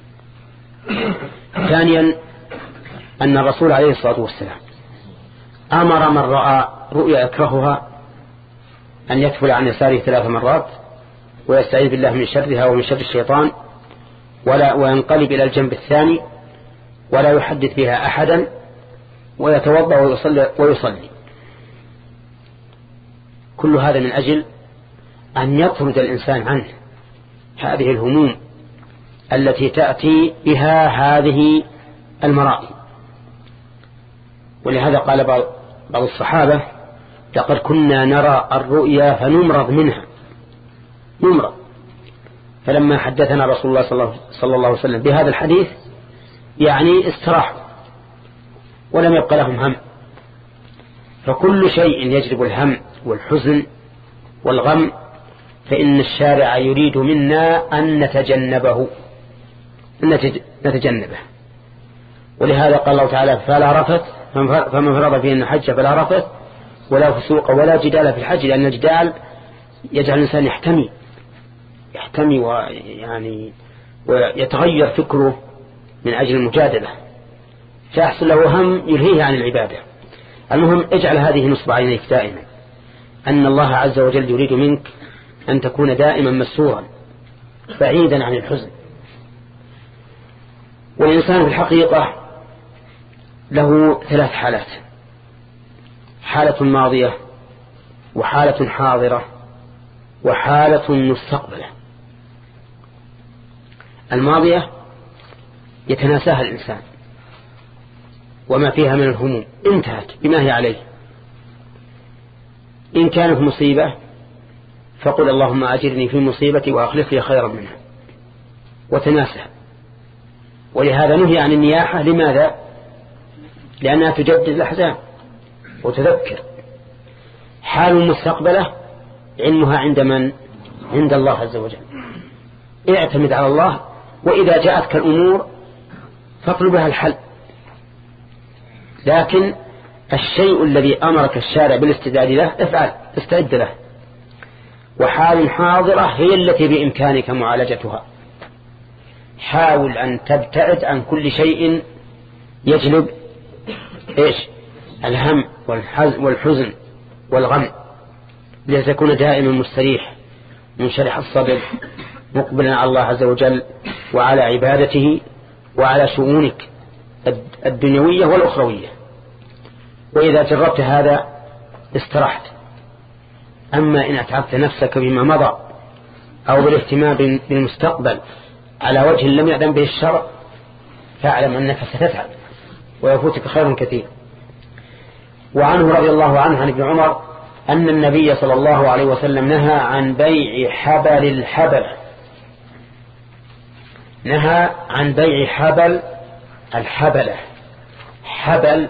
ثانيا أن الرسول عليه الصلاة والسلام أمر من رأى رؤيا يكرهها أن يكفل عن يساره ثلاث مرات ويستعيذ بالله من شرها ومن شر الشيطان، ولا وينقلب إلى الجنب الثاني ولا يحدث بها أحدا، ويتوضأ ويصلي, ويصلي. كل هذا من أجل أن يطرد الإنسان عنه هذه الهموم التي تأتي بها هذه المرائي. ولهذا قال بعض الصحابة: لقد كنا نرى الرؤيا فنمرض منها، نمرض. فلما حدثنا رسول الله صلى الله عليه وسلم بهذا الحديث يعني استراحوا ولم يبقى لهم هم. فكل شيء يجلب الهم والحزن والغم فإن الشارع يريد منا أن نتجنبه نتجنبه. ولهذا قال الله تعالى فلا رفث فمن فرض فيه الحج فلا رفث ولا فسوق ولا جدال في الحج، لأن الجدال يجعل الإنسان يحتمي يحتمي ويعني ويتغير فكره من أجل المجادلة، فيحصل له هم يلهيه عن العبادة. المهم اجعل هذه نصب عينيك دائما أن الله عز وجل يريد منك أن تكون دائما مسرورا بعيدا عن الحزن. والإنسان في الحقيقة له ثلاث حالات: حالة ماضية وحالة حاضرة وحالة مستقبلة. الماضية يتناساها الإنسان وما فيها من الهموم انتهت بما هي عليه. إن كانت مصيبة فقل اللهم أجرني في مصيبتي وأخلف لي خيرا منها وتناسها. ولهذا نهي عن النياحة. لماذا؟ لأنها تجدد الأحزان وتذكر. حال مستقبلة علمها عند من؟ عند الله عز وجل. اعتمد على الله، وإذا جاءتك الأمور فاطلبها الحل. لكن الشيء الذي أمرك الشارع بالاستعداد له افعل، استعد له. وحال حاضرة هي التي بإمكانك معالجتها. حاول أن تبتعد عن كل شيء يجلب إيش؟ الهم والحزن والغم، لتكون دائما مستريح منشرح الصدر مقبلا على الله عز وجل وعلى عبادته وعلى شؤونك الدنيوية والأخروية. وإذا جربت هذا استرحت. أما إن أتعبت نفسك بما مضى أو بالاهتمام بالمستقبل على وجه لم يأذن به الشرع فاعلم أنك ستتعب ويفوتك خير كثير. وعنه رضي الله عنه عن ابن عمر أن النبي صلى الله عليه وسلم نهى عن بيع حبل الحبل نهى عن بيع حبل الحبلة. حبل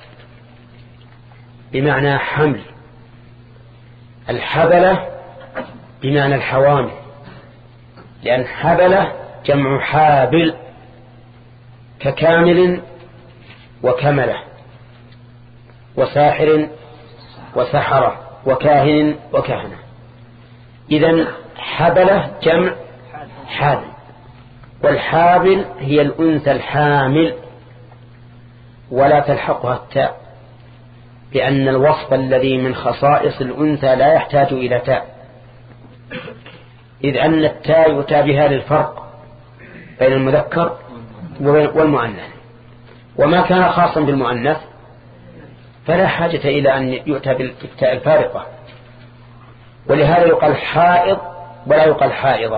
بمعنى حمل، الحبلة بمعنى الحوامل، لأن حبلة جمع حابل ككامل وكملة وساحر وسحرة وكاهن وكهنة. إذن حبلة جمع حابل، والحابل هي الأنثى الحامل ولا تلحقها التاء، لأن الوصف الذي من خصائص الأنثى لا يحتاج إلى تاء، إذ أن التاء يؤتى بها للفرق بين المذكر والمؤنث، وما كان خاصا بالمؤنث فلا حاجة إلى أن يؤتى بالتاء الفارقة. ولهذا يقال حائض ولا يقال حائضة،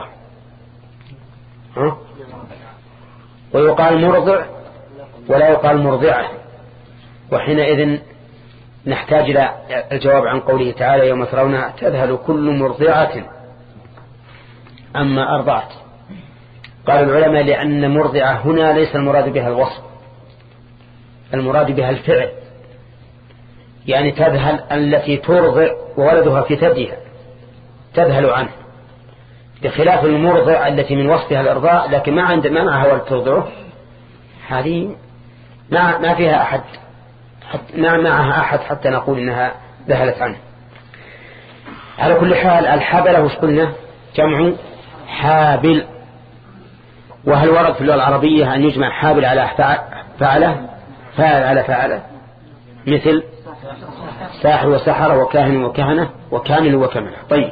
ويقال مرضع ولا يقال مرضعة. وحينئذ نحتاج إلى الجواب عن قوله تعالى يوم ترونها تذهل كل مرضعة أما أرضعت. قال العلماء لأن مرضعة هنا ليس المراد بها الوصف، المراد بها الفعل، يعني تذهل التي ترضع وولدها في ثديها تذهل عنه، بخلاف المرضع التي من وصفها الإرضاء لكن ما عند ما معها ولد ترضعه، هذه ما ما فيها أحد، ما معها أحد حتى نقول إنها ذهلت عنه. على كل حال الحبلة وش قلنا؟ جمع حابل. وهل ورد في اللغة العربية أن يجمع حابل على فعله فاعل على فعله، مثل ساحر وسحر وكاهن وكهنة وكامل وكملة. طيب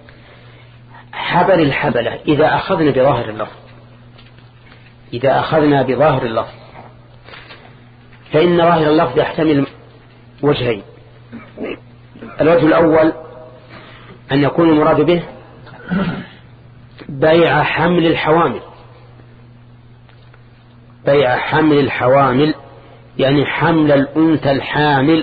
حبل الحبلة إذا أخذنا بظاهر اللفظ إذا أخذنا بظاهر اللفظ فإن ظاهر اللفظ يحتمل وجهين. الوجه الأول أن يكون المراد به بيع حمل الحوامل، بيع حمل الحوامل يعني حمل الأنثى الحامل،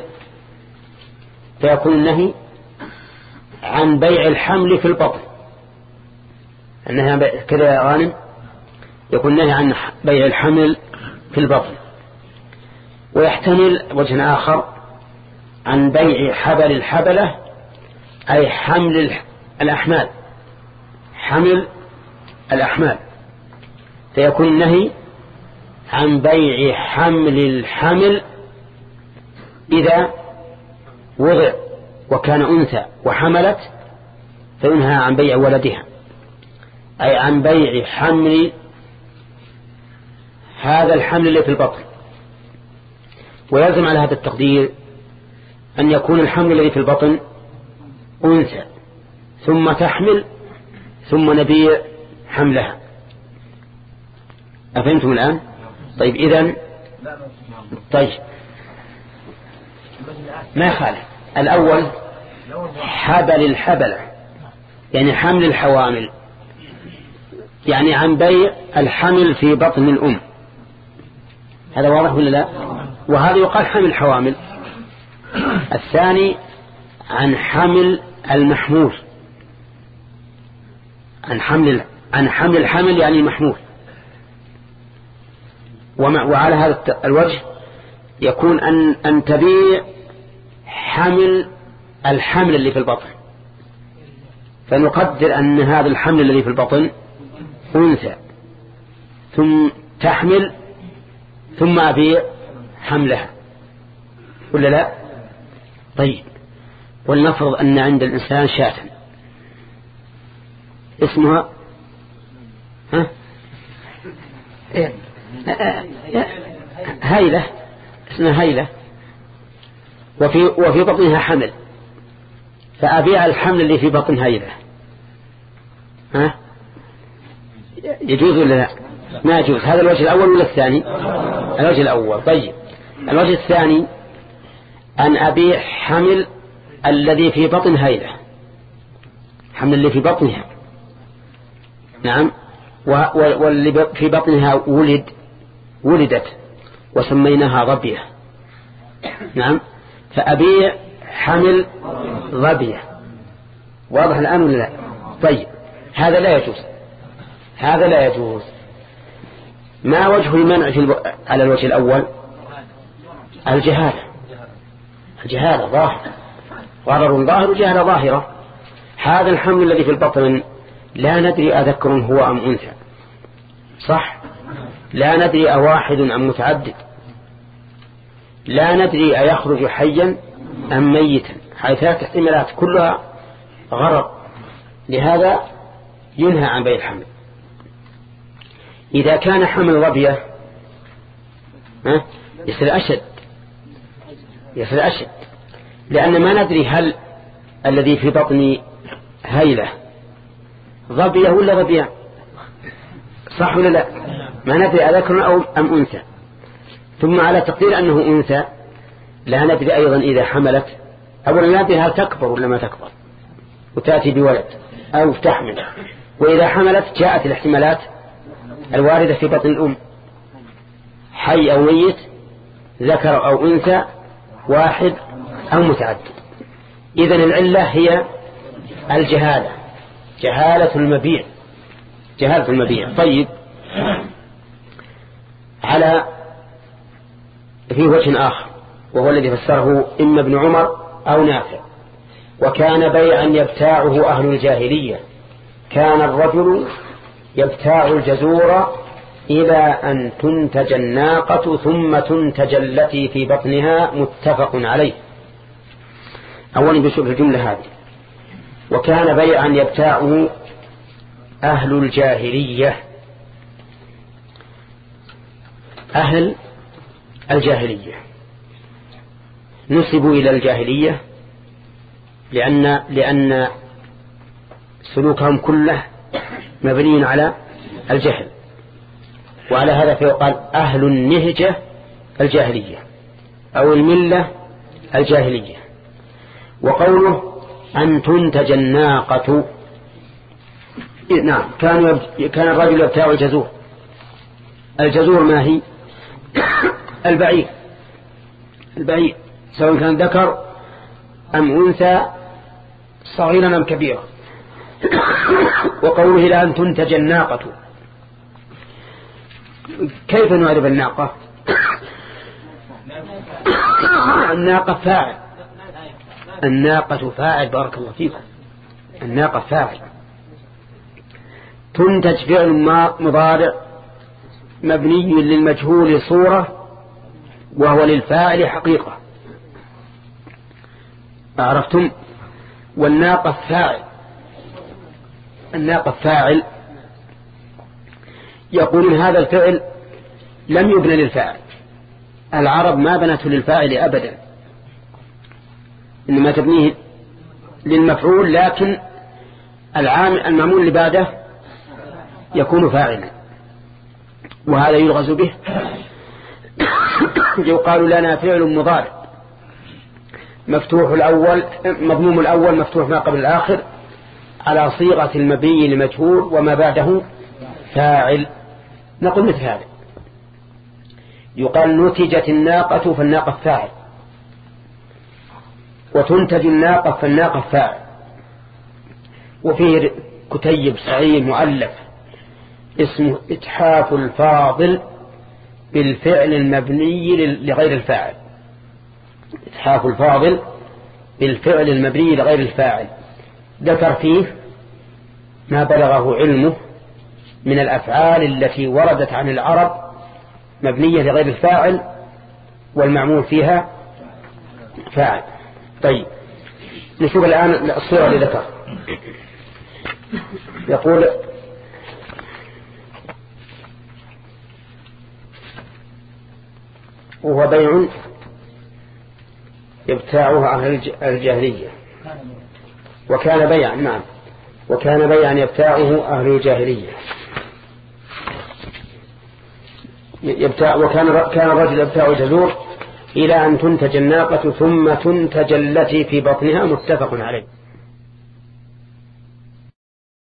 فيكون النهي عن بيع الحمل في البطن، أنها كذا يا غانم يكون نهي عن بيع الحمل في البطن. ويحتمل وجه آخر عن بيع حبل الحبلة أي حمل الأحمال، حمل الأحمال، فيكون النهي عن بيع حمل الحمل إذا وضع وكان أنثى وحملت، فينهى عن بيع ولدها، أي عن بيع حمل هذا الحمل اللي في البطن. ويلزم على هذا التقدير أن يكون الحمل الذي في البطن أنثى ثم تحمل ثم نبيع حملها. أفهمتم الآن؟ طيب إذن طيب ما خالف الأول حبل الحبلة يعني حمل الحوامل، يعني عن بيع الحمل في بطن الأم، هذا واضح ولا لا؟ وهذا يقال حمل الحوامل. الثاني عن حمل المحمول، عن حمل عن حمل الحمل يعني المحمول. وعلى هذا الوجه يكون أن أن تبيع حمل الحمل اللي في البطن، فنقدر أن هذا الحمل الذي في البطن أنثى ثم تحمل ثم أبيع حملها ولا لا؟ طيب ولنفرض أن عند الإنسان شاة اسمها ها؟ هيلة، اسمها هيلة، وفي وفي بطنها حمل، فأبيع الحمل اللي في بطن هيلة، ها يجوز ولا لا؟ ما يجوز. هذا الوجه الأول ولا الثاني؟ الوجه الأول. طيب الوجه الثاني أن أبيع حمل الذي في بطن هيلة، حمل اللي في بطنها، نعم، واللي في بطنها ولد ولدت وسميناها ظبية، نعم، فأبيع حمل ظبية. واضح الآن ولا لا؟ طيب هذا لا يجوز، هذا لا يجوز. ما وجه المنع في الو... على الوجه الأول؟ الجهالة، الجهالة ظاهر، غرر ظاهر وجهالة ظاهرة. هذا الحمل الذي في البطن لا ندري أذكر هو أم أنثى، صح؟ لا ندري أواحد أم متعدد، لا ندري أيخرج حيا أم ميتا، حيث احتمالات كلها غرر، لهذا ينهى عن بيع الحمل. إذا كان حمل ظبية يصير أشد، يصير أشد، لأن ما ندري هل الذي في بطن هيلة ظبية ولا ظبية، صح ولا لا؟ ما ندري أذكر أو أم أنثى. ثم على تقدير أنه أنثى لا ندري أيضا إذا حملت، أولا ندري هل تكبر ولا ما تكبر وتأتي بولد أو تحمل، وإذا حملت جاءت الاحتمالات الواردة في بطن الأم، حي أو ميت، ذكر أو أنثى، واحد أو متعدد. إذن العلة هي الجهالة، جهالة المبيع، جهالة المبيع. طيب على في وجه آخر وهو الذي فسره إما ابن عمر أو نافع، وكان بيعا يبتاعه أهل الجاهلية، كان الرجل يبتاع الجزور إلى أن تنتج الناقة ثم تنتج التي في بطنها، متفق عليه. أولا بشوف الجملة هذه، وكان بيعا يبتاعه أهل الجاهلية، أهل الجاهلية نسبوا إلى الجاهلية لأن لأن سلوكهم كله مبني على الجهل، وعلى هذا فيقال أهل النهجة الجاهلية أو الملة الجاهلية. وقوله أن تنتج الناقة، نعم، كان كان الرجل يبتاع الجزور. الجزور ما هي؟ البعير، البعير سواء كان ذكر أم أنثى، صغيرا أم كبيرا. وقوله لأن تنتج الناقة، كيف نعرف الناقة؟ الناقة فاعل، الناقة فاعل، بارك الله فيكم، الناقة فاعل. تنتج فعل ما مضارع مبني للمجهول صورة وهو للفاعل حقيقة، عرفتم؟ والناقة فاعل، الناقة فاعل. يقولون هذا الفعل لم يبنى للفاعل، العرب ما بنته للفاعل أبدا، إنما تبنيه للمفعول، لكن العامل المعمول اللي بعده يكون فاعلا، وهذا يلغز به. يقال لنا فعل مضارع مفتوح الأول مضموم الأول مفتوح ما قبل الآخر على صيغة المبني لمجهول وما بعده فاعل، نقول مثل هذا. يقال نتجت الناقة فالناقة فاعل، وتنتج الناقة فالناقة فاعل. وفيه كتيب صغير مؤلف اسمه إتحاف الفاضل بالفعل المبني لغير الفاعل، إتحاف الفاضل بالفعل المبني لغير الفاعل، ذكر فيه ما بلغه علمه من الأفعال التي وردت عن العرب مبنية لغير الفاعل والمعمول فيها فاعل. طيب نشوف الآن الصورة اللي ذكر. يقول وهو بيع يبتاعه أهل الجاهلية، وكان بيعا، نعم، وكان بيعا يبتاعه أهل الجاهلية. يبتاع وكان كان الرجل يبتاع الجزور إلى أن تنتج الناقة ثم تنتج التي في بطنها، متفق عليه.